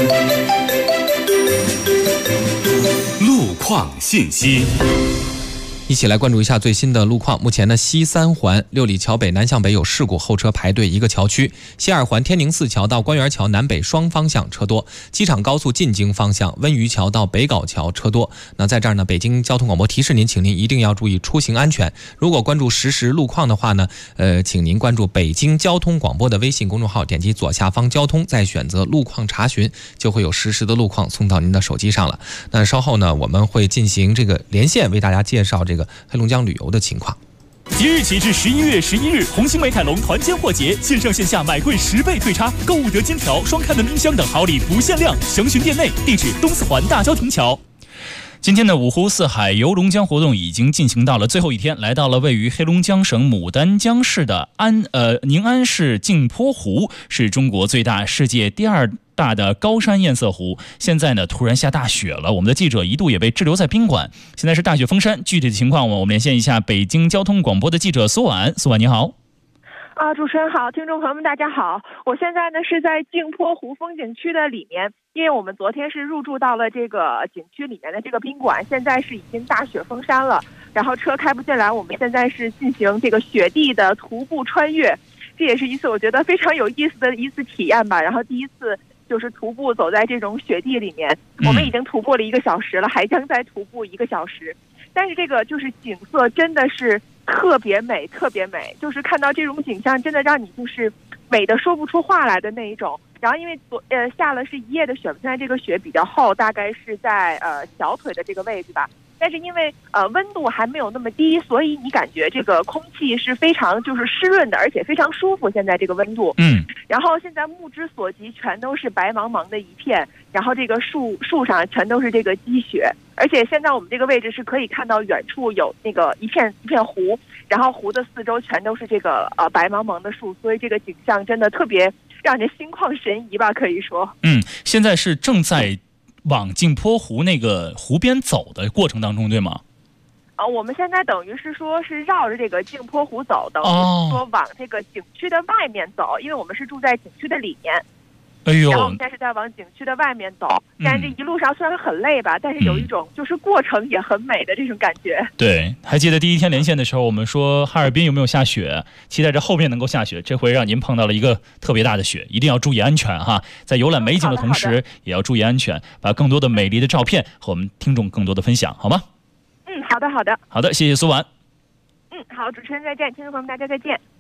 路况信息。 一起来关注一下最新的路况。目前呢，西三环六里桥北南向北有事故，后车排队一个桥区；西二环天宁寺桥到官园桥南北双方向车多；机场高速进京方向温榆桥到北碕桥车多。那在这儿呢，北京交通广播提示您，请您一定要注意出行安全。如果关注实时路况的话呢，请您关注北京交通广播的微信公众号，点击左下方交通，再选择路况查询，就会有实时的路况送到您的手机上了。那稍后呢，我们会进行这个连线，为大家介绍这个黑龙江旅游的情况。 即日起至11月11日，红星美凯龙团建货节，线上线下买贵10倍退差，购物得金条、双开门冰箱等好礼不限量，详询店内。地址：东四环大郊亭桥。 今天的五湖四海游龙江活动已经进行到了最后一天，来到了位于黑龙江省牡丹江市的宁安市镜泊湖，是中国最大、世界第2大的高山堰塞湖。现在呢，突然下大雪了，我们的记者一度也被滞留在宾馆。现在是大雪封山，具体的情况我们连线一下北京交通广播的记者苏婉。苏婉你好。 主持人好，听众朋友们大家好，我现在呢是在镜泊湖风景区的里面，因为我们昨天是入住到了这个景区里面的这个宾馆，现在是已经大雪封山了，然后车开不进来，我们现在是进行这个雪地的徒步穿越，这也是一次我觉得非常有意思的一次体验吧。然后第一次就是徒步走在这种雪地里面，我们已经徒步了1个小时了，还将再徒步1个小时。但是这个就是景色真的是特别美，特别美，就是看到这种景象真的让你就是美的说不出话来的那一种。然后因为下了是1夜的雪，现在这个雪比较厚，大概是在小腿的这个位置吧。但是因为温度还没有那么低，所以你感觉这个空气是非常就是湿润的，而且非常舒服。现在这个温度，然后现在目之所及全都是白茫茫的一片，然后这个树上全都是这个积雪，而且现在我们这个位置是可以看到远处有那个一片湖，然后湖的四周全都是这个白茫茫的树，所以这个景象真的特别让人心旷神怡吧，可以说。 现在是正在往镜泊湖那个湖边走的过程当中，对吗？ 我们现在等于是说是绕着这个镜泊湖走，等于是说往这个景区的外面走，因为我们是住在景区的里面。然后我们现在是在往景区的外面走，但是这一路上虽然很累吧，但是有一种就是过程也很美的这种感觉。 对，还记得第一天连线的时候，我们说哈尔滨有没有下雪，期待着后面能够下雪。这回让您碰到了一个特别大的雪，一定要注意安全哈，在游览美景的同时也要注意安全，把更多的美丽的照片和我们听众更多的分享，好吗？ 好的， 谢谢苏婉。 好，主持人再见，听众朋友们大家再见。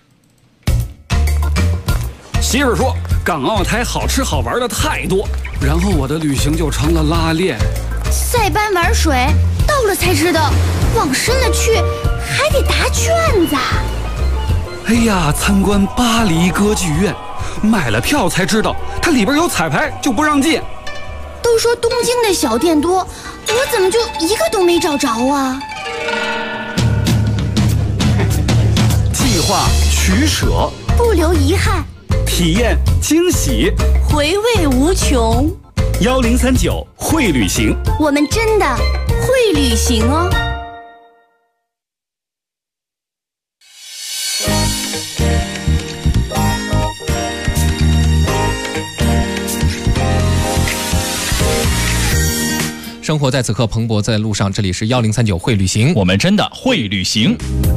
媳妇说港澳台好吃好玩的太多，然后我的旅行就成了拉练。 塞班玩水到了才知道，往深了去还得答卷子。 哎呀，参观巴黎歌剧院，买了票才知道它里边有彩排就不让进。 都说东京的小店多，我怎么就一个都没找着啊？ 计划取舍， 不留遗憾， 体验惊喜， 回味无穷。 1039会旅行， 我们真的会旅行哦。 生活在此刻，蓬勃在路上。这里是1039会旅行， 我们真的会旅行。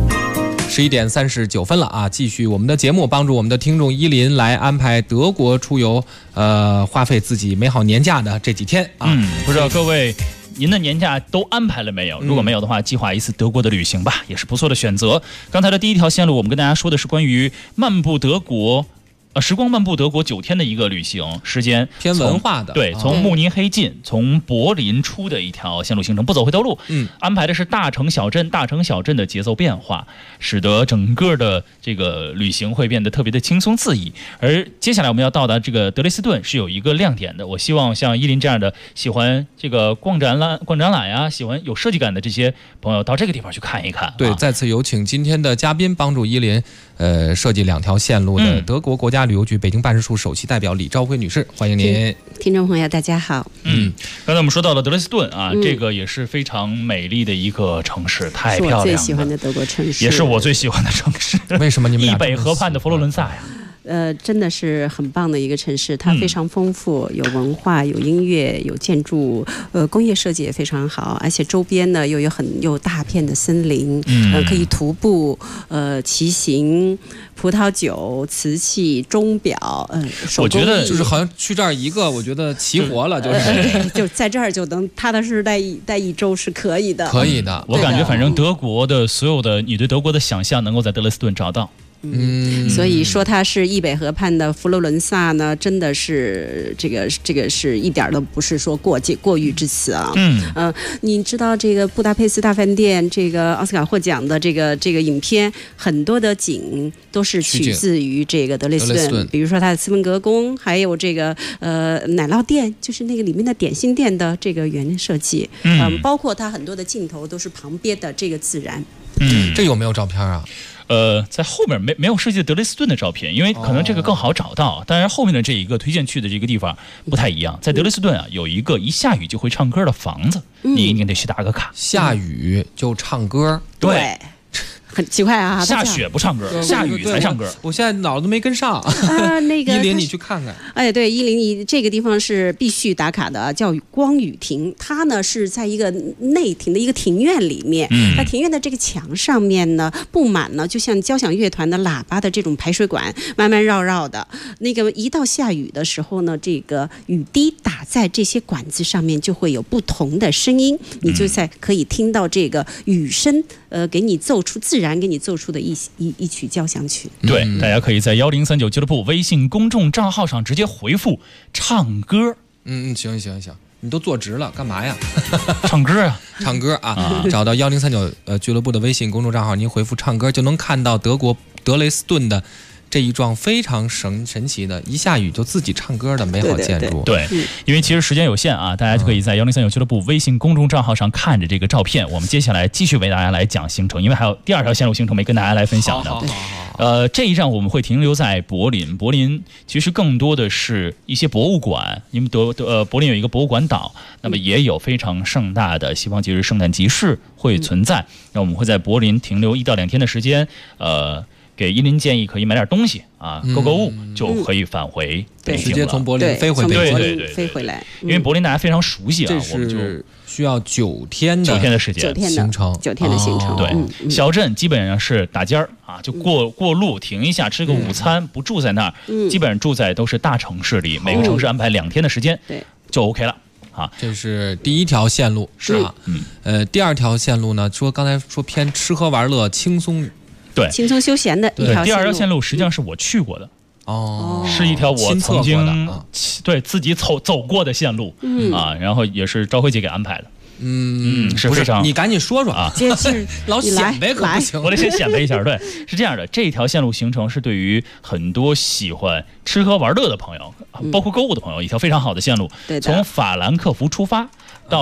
11点39分了啊！继续我们的节目，帮助我们的听众依林来安排德国出游，花费自己美好年假的这几天啊。 不知道各位您的年假都安排了没有？如果没有的话，计划一次德国的旅行吧，也是不错的选择。刚才的第一条线路，我们跟大家说的是关于漫步德国。时光漫步德国9天的一个旅行时间， 偏文化的， 对，从慕尼黑进，从柏林出的一条线路行程，不走回头路。安排的是大城小镇的节奏变化，使得整个的这个旅行会变得特别的轻松恣意。而接下来我们要到达这个德累斯顿是有一个亮点的，我希望像依林这样的喜欢这个逛展览呀，喜欢有设计感的这些朋友到这个地方去看一看。 对，再次有请今天的嘉宾帮助依林设计2条线路的德国国家旅游局北京办事处首席代表李昭辉女士，欢迎您。 听众朋友大家好。 刚才我们说到了德累斯顿啊，这个也是非常美丽的一个城市，太漂亮了， 是我最喜欢的德国城市， 也是我最喜欢的城市。 为什么你们俩易北河畔的佛罗伦萨呀？ 真的是很棒的一个城市，它非常丰富，有文化，有音乐，有建筑，工业设计也非常好，而且周边呢又有大片的森林，可以徒步，骑行，葡萄酒、瓷器、钟表， 我觉得就是好像去这儿一个，我觉得齐活了，就是就在这儿就能踏踏实实待一周是可以的， 可以的。 我感觉反正德国的所有的你对德国的想象能够在德累斯顿找到。 所以说它是易北河畔的佛罗伦萨呢，真的是这个是一点都不是说过誉之词啊。你知道这个布达佩斯大饭店这个奥斯卡获奖的这个影片，很多的景都是取自于这个德累斯顿，比如说它的斯文格宫，还有这个奶酪店，就是那个里面的点心店的这个原设计，包括它很多的镜头都是旁边的这个自然。 这有没有照片啊？ 在后面没有设计的德累斯顿的照片，因为可能这个更好找到。当然后面的这一个推荐去的这个地方不太一样，在德累斯顿啊有一个一下雨就会唱歌的房子，你一定得去打个卡。 下雨就唱歌， 对。很奇怪啊！ 下雪不唱歌，下雨才唱歌。 我现在脑子没跟上啊。那个依林，你去看看。 哎，对，依林，你这个地方是必须打卡的，叫光雨亭。它呢是在一个内庭的一个庭院里面。它庭院的这个墙上面呢，布满了就像交响乐团的喇叭的这种排水管，弯弯绕绕的。那个一到下雨的时候呢，这个雨滴打在这些管子上面，就会有不同的声音，你就可以听到这个雨声，给你奏出的一曲交响曲。 对，大家可以在1039俱乐部微信公众账号上直接回复唱歌。 行，你都坐直了，干嘛呀？ 唱歌啊， 唱歌啊！找到1039俱乐部的微信公众账号，您回复唱歌就能看到德国德累斯顿的这一幢非常神奇的，一下雨就自己唱歌的美好建筑。 对，因为其实时间有限啊，大家就可以在1039俱乐部微信公众账号上看着这个照片。我们接下来继续为大家来讲行程，因为还有第2条线路行程没跟大家来分享的。这一站我们会停留在柏林。柏林其实更多的是一些博物馆，因为柏林有一个博物馆岛，那么也有非常盛大的西方节日圣诞集市会存在。那我们会在柏林停留1到2天的时间，给依林建议可以买点东西啊，购物就可以返回北京了， 直接从柏林飞回北京， 对，飞回来。 因为柏林大家非常熟悉啊， 我们就需要9天的时间行程，9天的行程。 对，小镇基本上是打尖儿啊，就过路停一下，吃个午餐，不住在那儿，基本上住在都是大城市里，每个城市安排2天的时间， 对， 就 OK 了。 这是第1条线路，是啊，第2条线路呢，刚才说偏吃喝玩乐轻松。 对， 轻松休闲的一条线路。 第2条线路实际上是我去过的，是一条我曾经自己走过的线路啊，然后也是昭辉姐给安排的。是非常。 你赶紧说说啊，老显摆可不行， 我得先显摆一下。对，是这样的，这条线路行程是对于很多喜欢吃喝玩乐的朋友，包括购物的朋友，一条非常好的线路。从法兰克福出发到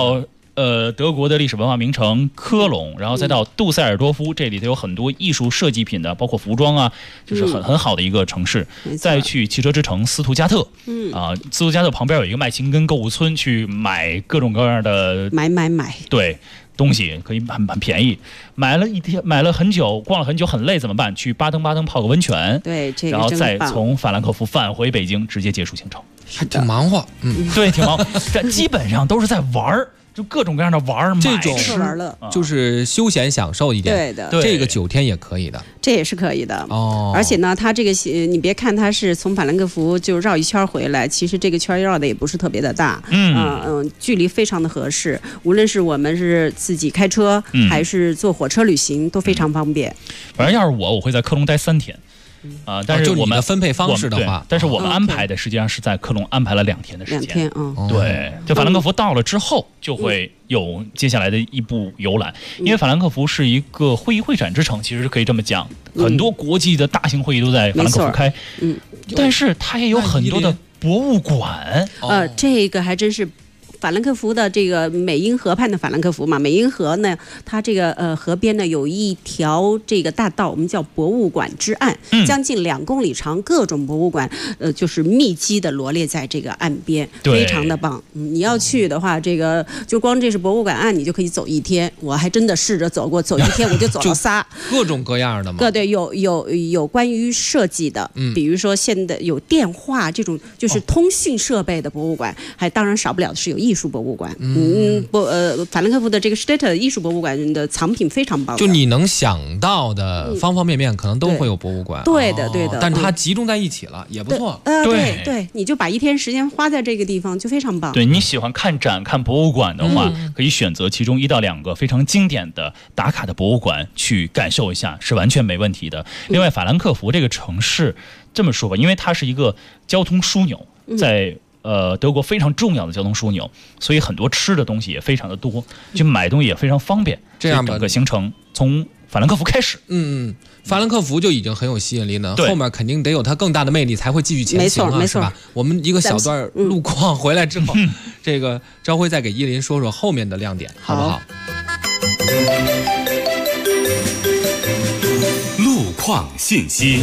德国的历史文化名城科隆，然后再到杜塞尔多夫，这里头有很多艺术设计品的，包括服装啊，就是很好的一个城市。再去汽车之城斯图加特，斯图加特旁边有一个麦琴根购物村，去买各种各样的买， 对。东西可以很便宜，买了很久，逛了很久，很累怎么办？去巴登泡个温泉， 对，这个然后再从法兰克福返回北京，直接结束行程。 还挺忙活， 对，挺忙，这基本上都是在玩儿。就各种各样的玩儿， 这种玩乐就是休闲享受一点。 对的， 这个9天也可以的， 这也是可以的哦。 而且呢，它这个你别看它是从法兰克福就绕一圈回来，其实这个圈绕的也不是特别的大，距离非常的合适。无论是我们是自己开车，还是坐火车旅行，都非常方便。 反正要是我会在科隆待3天。但是我们的分配方式的话， 但是我们安排的实际上是在科隆安排了2天的时间。 2天， 对，就法兰克福到了之后，就会有接下来的一步游览，因为法兰克福是一个会议会展之城，其实是可以这么讲，很多国际的大型会议都在法兰克福开。但是它也有很多的博物馆。 这个还真是。法兰克福的这个美因河畔的法兰克福嘛，美因河呢，它这个河边呢有一条这个大道，我们叫博物馆之岸，将近2公里长，各种博物馆就是密集的罗列在这个岸边，非常的棒。你要去的话，这个就光这是博物馆岸，你就可以走1天。我还真的试着走过，走1天我就走了仨， 各种各样的嘛。 对，有关于设计的，比如说现在有电话这种就是通讯设备的博物馆，还当然少不了的是有艺术博物馆。法兰克福的这个 Städte 艺术博物馆的藏品非常棒， 就你能想到的方方面面可能都会有博物馆。 对的， 但它集中在一起了，也不错。 对，你就把1天时间花在这个地方就非常棒。 对，你喜欢看展看博物馆的话，可以选择其中1到2个非常经典的打卡的博物馆去感受一下，是完全没问题的。另外，法兰克福这个城市这么说吧，因为它是一个交通枢纽，在德国非常重要的交通枢纽，所以很多吃的东西也非常的多，去买东西也非常方便。 这样整个行程从法兰克福开始， 法兰克福就已经很有吸引力了，后面肯定得有它更大的魅力才会继续前行没错是吧？我们一个小段路况回来之后，这个朝晖再给依林说说后面的亮点，好不好？ 路况信息。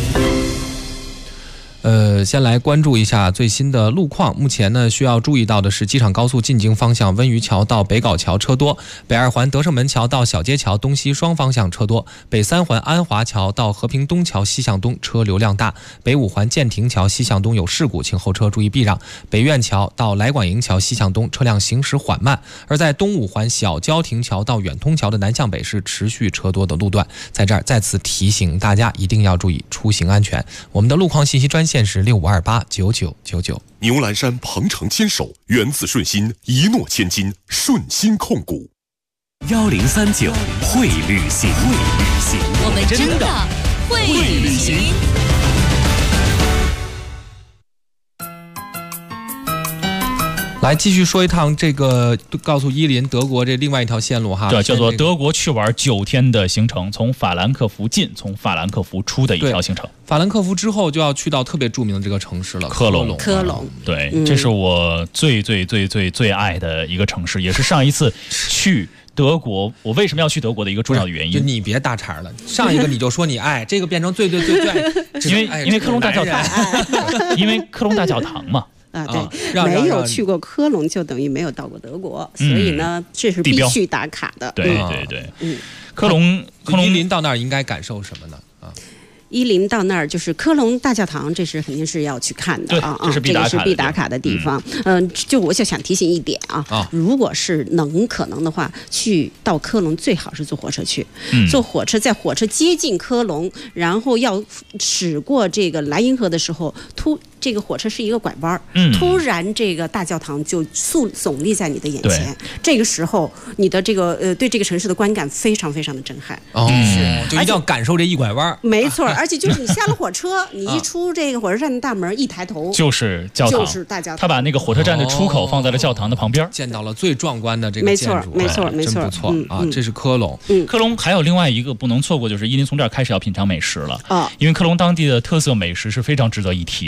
先来关注一下最新的路况。目前呢，需要注意到的是，机场高速进京方向温榆桥到北碏桥车多，北2环德胜门桥到小街桥东西双方向车多，北3环安华桥到和平东桥西向东车流量大，北5环建亭桥西向东有事故，请后车注意避让，北苑桥到来广营桥西向东车辆行驶缓慢。而在东5环小交亭桥到远通桥的南向北是持续车多的路段，在这儿再次提醒大家一定要注意出行安全。我们的路况信息专线是65289999。 牛栏山鹏程牵手，源自顺心，一诺千金，顺心控股。 1039会旅行， 我们真的会旅行。 来继续说一趟这个，告诉依林德国这另外一条线路哈， 对，叫做德国去玩9天的行程，从法兰克福进，从法兰克福出的一条行程。 法兰克福之后就要去到特别著名的这个城市了， 科隆。对，这是我最爱的一个城市，也是上一次去德国，我为什么要去德国的一个重要的原因。 就你别大茬了，上一个你就说你爱，这个变成最爱， 因为科隆大教堂，因为科隆大教堂嘛。 对，没有去过科隆就等于没有到过德国，所以呢，这是必须打卡的。 对，科隆依林到那儿应该感受什么呢？ 依林到那儿就是科隆大教堂，这是肯定是要去看的啊！ 这是必打卡的地方。我就想提醒一点啊，如果是可能的话，去到科隆最好是坐火车去。坐火车在火车接近科隆，然后要驶过这个莱茵河的时候，这个火车是一个拐弯，突然这个大教堂就耸立在你的眼前。这个时候，你的这个对这个城市的观感非常非常的震撼。 就一定要感受这一拐弯。 没错，而且就是你下了火车，你一出这个火车站的大门，一抬头就是教堂， 就是大教堂。 他把那个火车站的出口放在了教堂的旁边， 见到了最壮观的这个建筑。 没错， 真不错啊！这是科隆。 科隆还有另外一个不能错过，就是依林从这儿开始要品尝美食了因为科隆当地的特色美食是非常值得一提的。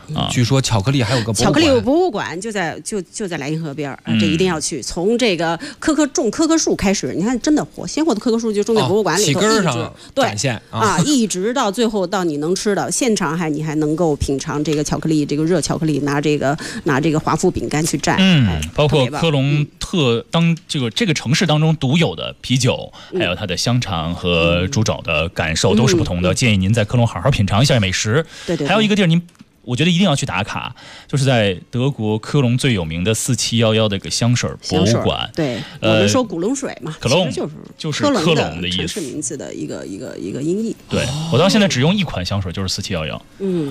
据说巧克力还有个巧克力博物馆就在莱茵河边这一定要去。从这个种棵树开始，你看真的鲜活的棵树就种在博物馆里头， 起根上展现一直到最后到你能吃的现场，你还能够品尝这个巧克力，这个热巧克力，拿这个华夫饼干去蘸。 包括科隆这个城市当中独有的啤酒，还有它的香肠和猪肘的感受都是不同的。建议您在科隆好好品尝一下美食。 对， 还有一个地儿我觉得一定要去打卡，就是在德国科隆最有名的4711的一个香水博物馆。 对，我们说古龙水嘛， 科隆就是科隆的意思， 城市名字的一个音译。 对，我到现在只用一款香水，就是4711。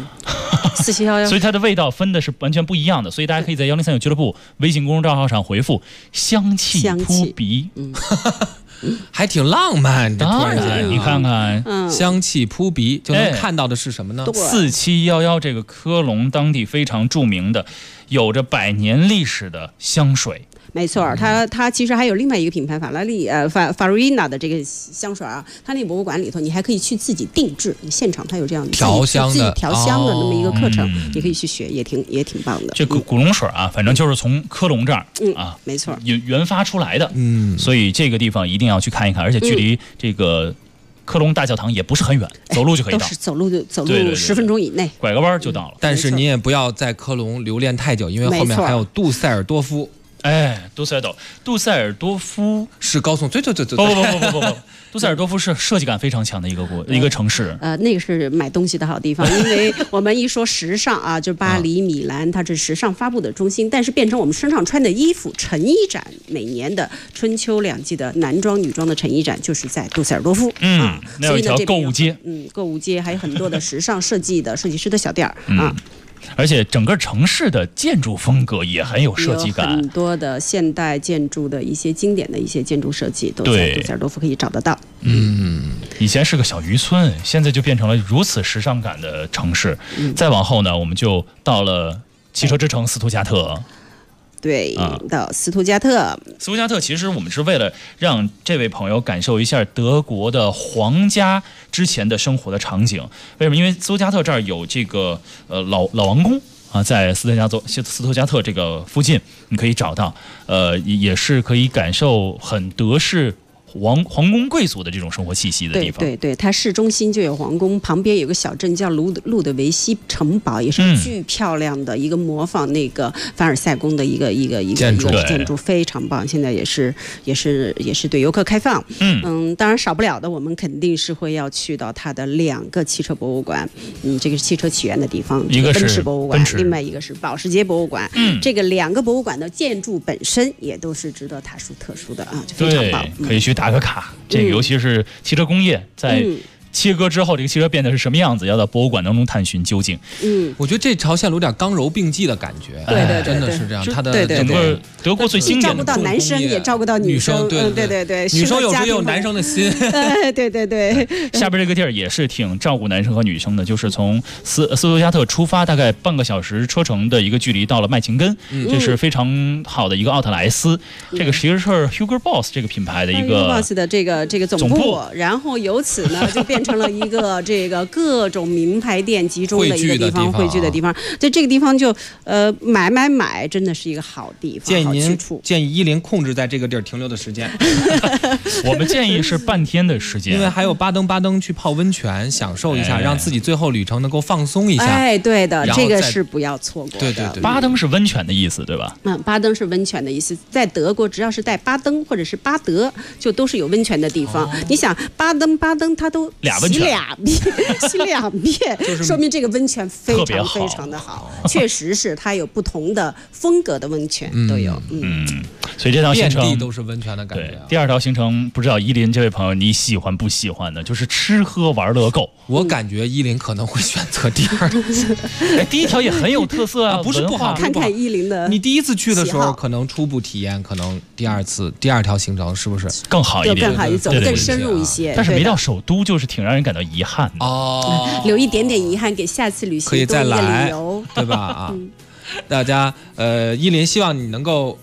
4711， 所以它的味道分的是完全不一样的，所以大家可以在1039俱乐部微信公众账号上回复“香气扑鼻”。 还挺浪漫的， 当然，你看看， 香气扑鼻，就能看到的是什么呢 ？4711这个科隆当地非常著名的，有着100年历史的香水。 没错，它其实还有另外一个品牌法瑞娜的这个香水啊，它那博物馆里头你还可以去自己定制，你现场它有这样调香的那么一个课程，你可以去学，也挺棒的。 这个古龙水啊，反正就是从科隆这儿没错， 研发出来的，所以这个地方一定要去看一看，而且距离这个科隆大教堂也不是很远，走路就可以到， 都是走路10分钟以内， 拐个弯就到了。 但是你也不要在科隆留恋太久，因为后面还有杜塞尔多夫。 杜塞尔多夫是高耸，对，不， 杜塞尔多夫是设计感非常强的一个城市。 那个是买东西的好地方，因为我们一说时尚啊，就巴黎、米兰，它是时尚发布的中心，但是变成我们身上穿的衣服成衣展，每年的春秋2季的男装、女装的成衣展就是在杜塞尔多夫。 那有一条购物街， 购物街还有很多的时尚设计的设计师的小店而且整个城市的建筑风格也很有设计感， 有很多的现代建筑的一些经典的一些建筑设计都在杜塞尔多夫可以找得到。 以前是个小渔村，现在就变成了如此时尚感的城市。再往后呢，我们就到了汽车之城斯图加特。 对，到斯图加特。 斯图加特其实我们是为了让这位朋友感受一下德国的皇家之前的生活的场景。为什么？因为斯图加特这儿有这个老王宫啊，在斯图加特这个附近你可以找到，也是可以感受很德式皇宫贵族的这种生活气息的地方。 对，它市中心就有皇宫，旁边有个小镇叫路德维希城堡，也是巨漂亮的一个模仿那个凡尔赛宫的一个建筑，非常棒。现在也是对游客开放。当然少不了的，我们肯定是会要去到它的2个汽车博物馆。这个是汽车起源的地方， 一个是奔驰博物馆，另外一个是保时捷博物馆。这个2个博物馆的建筑本身也都是值得特殊的啊，就非常棒， 可以去打个卡。这个尤其是汽车工业在切割之后，这个汽车变得是什么样子，要到博物馆当中探寻究竟。 我觉得这条线路有点刚柔并济的感觉。 对， 真的是这样。它的整个德国最经典的照顾到男生也照顾到女生。对， 女生有时有男生的心。 对。 下边这个地儿也是挺照顾男生和女生的，就是从斯图加特出发，大概半个小时车程的一个距离到了麦琴根，这是非常好的一个奥特莱斯。这个其实是 Hugo Boss 这个品牌的一个 Hugo Boss 的这个总部，然后由此呢就变成了一个这个各种名牌店集中的一个地方，汇聚的地方。在这个地方就买，真的是一个好地方。 建议依林控制在这个地儿停留的时间。 我们建议是半天的时间， 因为还有巴登去泡温泉，享受一下，让自己最后旅程能够放松一下。 对的，这个是不要错过的。 对， 巴登是温泉的意思，对吧？ 巴登是温泉的意思，在德国只要是带巴登或者是巴德，就都是有温泉的地方。你想巴登它都俩温泉。 洗2遍，说明这个温泉非常的好，确实是它有不同的风格的温泉都有。 所以这条行程遍地都是温泉的感觉。 第2条行程不知道依林这位朋友你喜欢不喜欢呢？就是吃喝玩乐购。 我感觉依林可能会选择第2条。 第1条也很有特色啊， 不是不好， 看看依林的。 你第1次去的时候可能初步体验，可能第2条行程是不是更好一点？ 更好一点，走得更深入一些。 但是没到首都，就是挺让人感到遗憾的。 留一点点遗憾给下次旅行， 可以再来，对吧？大家依林希望你能够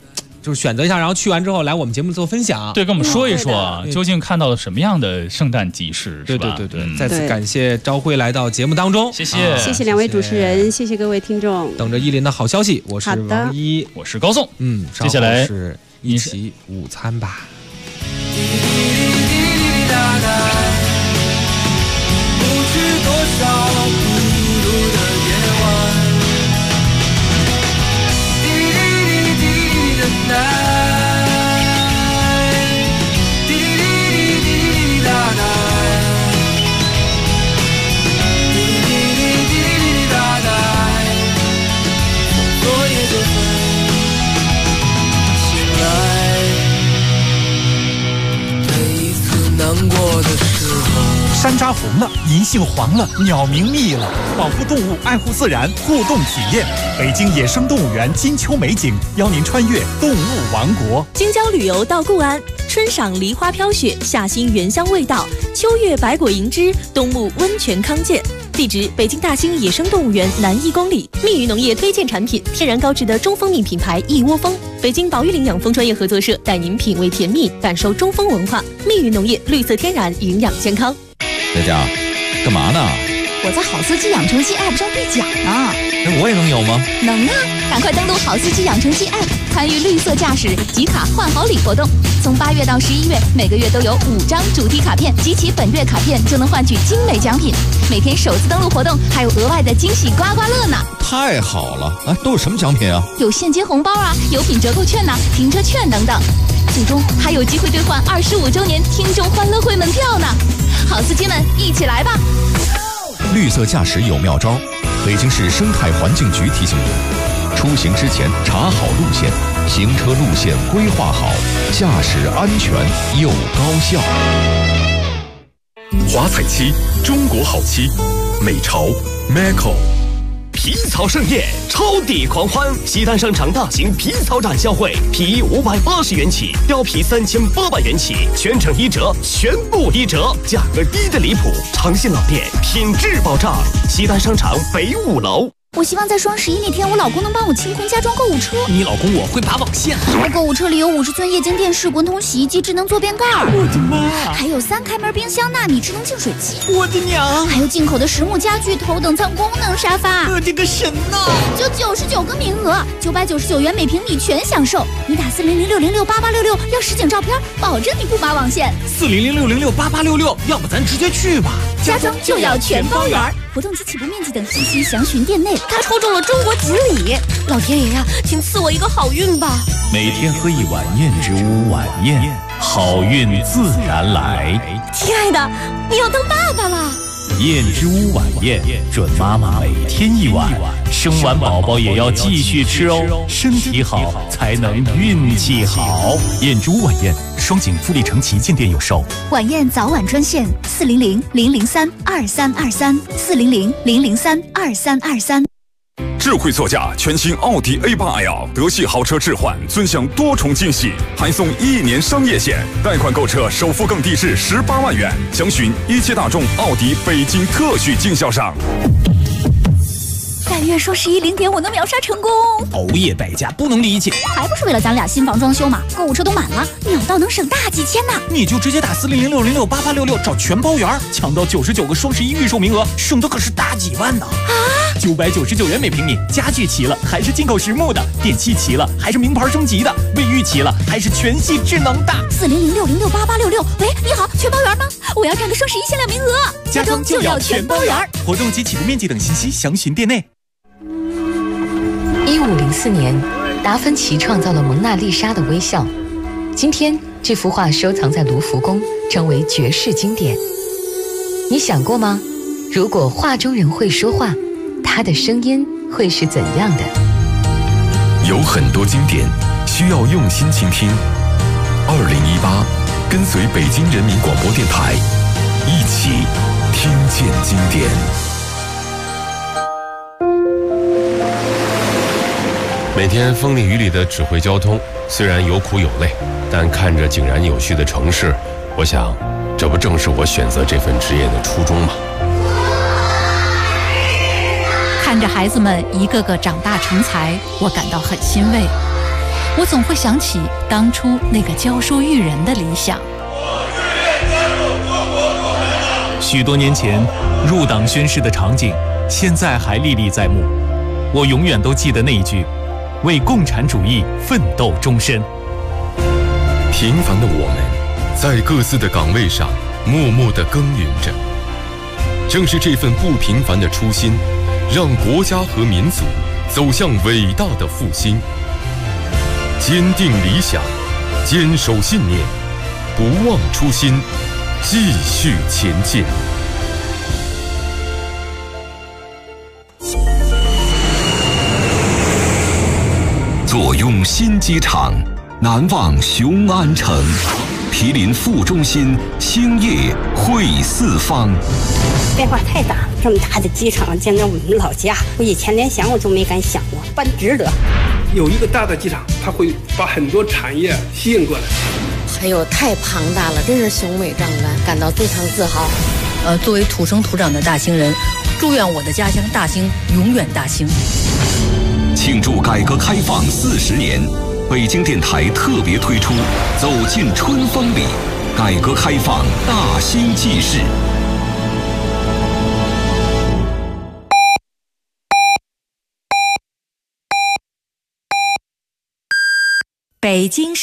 就是选择一下，然后去完之后来我们节目做分享。 对，跟我们说一说究竟看到了什么样的圣诞集市，是吧？ 对，再次感谢朝晖来到节目当中， 谢谢， 谢谢两位主持人，谢谢各位听众。 等着依林的好消息，我是王一， 我是高颂， 接下来是一起午餐吧。 不知多少孤独的夜晚，滴滴滴滴的奶，滴滴滴滴哒哒，滴滴滴滴哒哒，从昨夜就会醒来。每一次难过的时候。 山楂红了，银杏黄了，鸟鸣密了，保护动物，爱护自然，互动体验。北京野生动物园金秋美景，邀您穿越动物王国。 京郊旅游到固安，春赏梨花飘雪，夏欣原香味道，秋月百果银枝，冬沐温泉康健。地址：北京大兴野生动物园南1公里。蜜语农业推荐产品：天然高质的中蜂蜜品牌一窝蜂。北京保育领养蜂专业合作社带您品味甜蜜，感受中蜂文化。蜜语农业，绿色天然，营养健康。 佳佳，干嘛呢？ 我在好司机养成系 App 上兑奖呢。 我也能有吗？ 能啊！赶快登录好司机养成系 App， 参与绿色驾驶集卡换好礼活动。从8月到11月，每个月都有5张主题卡片，集齐本月卡片就能换取精美奖品。每天首次登录活动还有额外的惊喜刮刮乐呢！ 太好了！哎，都有什么奖品啊？ 有现金红包啊，有品折扣券呐，停车券等等。最终还有机会兑换25周年听众欢乐会门票呢！好司机们，一起来吧！ 绿色驾驶有妙招，北京市生态环境局提醒您：出行之前查好路线，行车路线规划好，驾驶安全又高效。 华彩漆，中国好漆，美潮 Maco。 皮草盛宴，超抵狂欢！西单商场大型皮草展销会，皮衣580元起，貂皮3800元起，全程1折，全部1折，价格低得离谱，诚信老店，品质保障。西单商场北5楼。 我希望在双11那天，我老公能帮我清空家装购物车。 你老公我会拔网线。 我购物车里有50寸液晶电视、滚筒洗衣机、智能坐便盖。 我的妈！ 还有3开门冰箱、纳米智能净水器。 我的娘！ 还有进口的实木家具、头等舱功能沙发。 我的个神呐！ 就99个名额，999元每平米全享受。你打4006068866要实景照片，保证你不拔网线。 4006068866，要不咱直接去吧。 家装就要全包圆。活动及起步面积等信息详询店内。 他抽中了中国锦鲤，老天爷呀，请赐我一个好运吧！ 每天喝一碗燕之屋晚宴，好运自然来。 亲爱的，你要当爸爸了。 燕之屋晚宴，准妈妈每天一碗，生完宝宝也要继续吃哦，身体好才能运气好。燕之屋晚宴，双井富力城旗舰店有售。 晚宴早晚专线400-003-2323，400-003-2323。 智慧座驾全新奥迪 A8L 德系豪车置换，尊享多重惊喜，还送1年商业险，贷款购车首付更低至18万元。详询一汽大众奥迪北京特许经销商。 但愿双110点我能秒杀成功。 熬夜败家不能理解， 还不是为了咱俩新房装修嘛？购物车都满了，秒到能省大几千呢。 你就直接打4006068866找全包圆，抢到99个双11预售名额，省的可是大几万呢！999元每平米，家具齐了还是进口实木的，电器齐了还是名牌升级的，卫浴齐了还是全系智能的。 40006068866，喂，你好，全包圆吗？我要占个双11限量名额。 家装就要全包圆，活动及起步面积等信息详询店内。 1504年，达芬奇创造了蒙娜丽莎的微笑。今天，这幅画收藏在卢浮宫，成为绝世经典。你想过吗？如果画中人会说话，他的声音会是怎样的？ 有很多经典需要用心倾听。2018，跟随北京人民广播电台，一起听见经典。 每天风里雨里的指挥交通，虽然有苦有累，但看着井然有序的城市，我想，这不正是我选择这份职业的初衷吗？ 看着孩子们一个个长大成才，我感到很欣慰。 我总会想起当初那个教书育人的理想。 许多年前入党宣誓的场景，现在还历历在目。我永远都记得那一句：为共产主义奋斗终身。 平凡的我们，在各自的岗位上默默地耕耘着。正是这份不平凡的初心，让国家和民族走向伟大的复兴。坚定理想，坚守信念，不忘初心，继续前进。 坐拥新机场，难忘雄安城。毗邻副中心，兴业汇四方。 变化太大，这么大的机场建在我们老家，我以前连想我都没敢想过，办值得。 有一个大的机场，它会把很多产业吸引过来。 哎呦，太庞大了，真是雄伟壮观，感到非常自豪。 作为土生土长的大兴人，祝愿我的家乡大兴永远大兴。 庆祝改革开放40年，北京电台特别推出《走进春风里》，改革开放大兴纪事。 北京市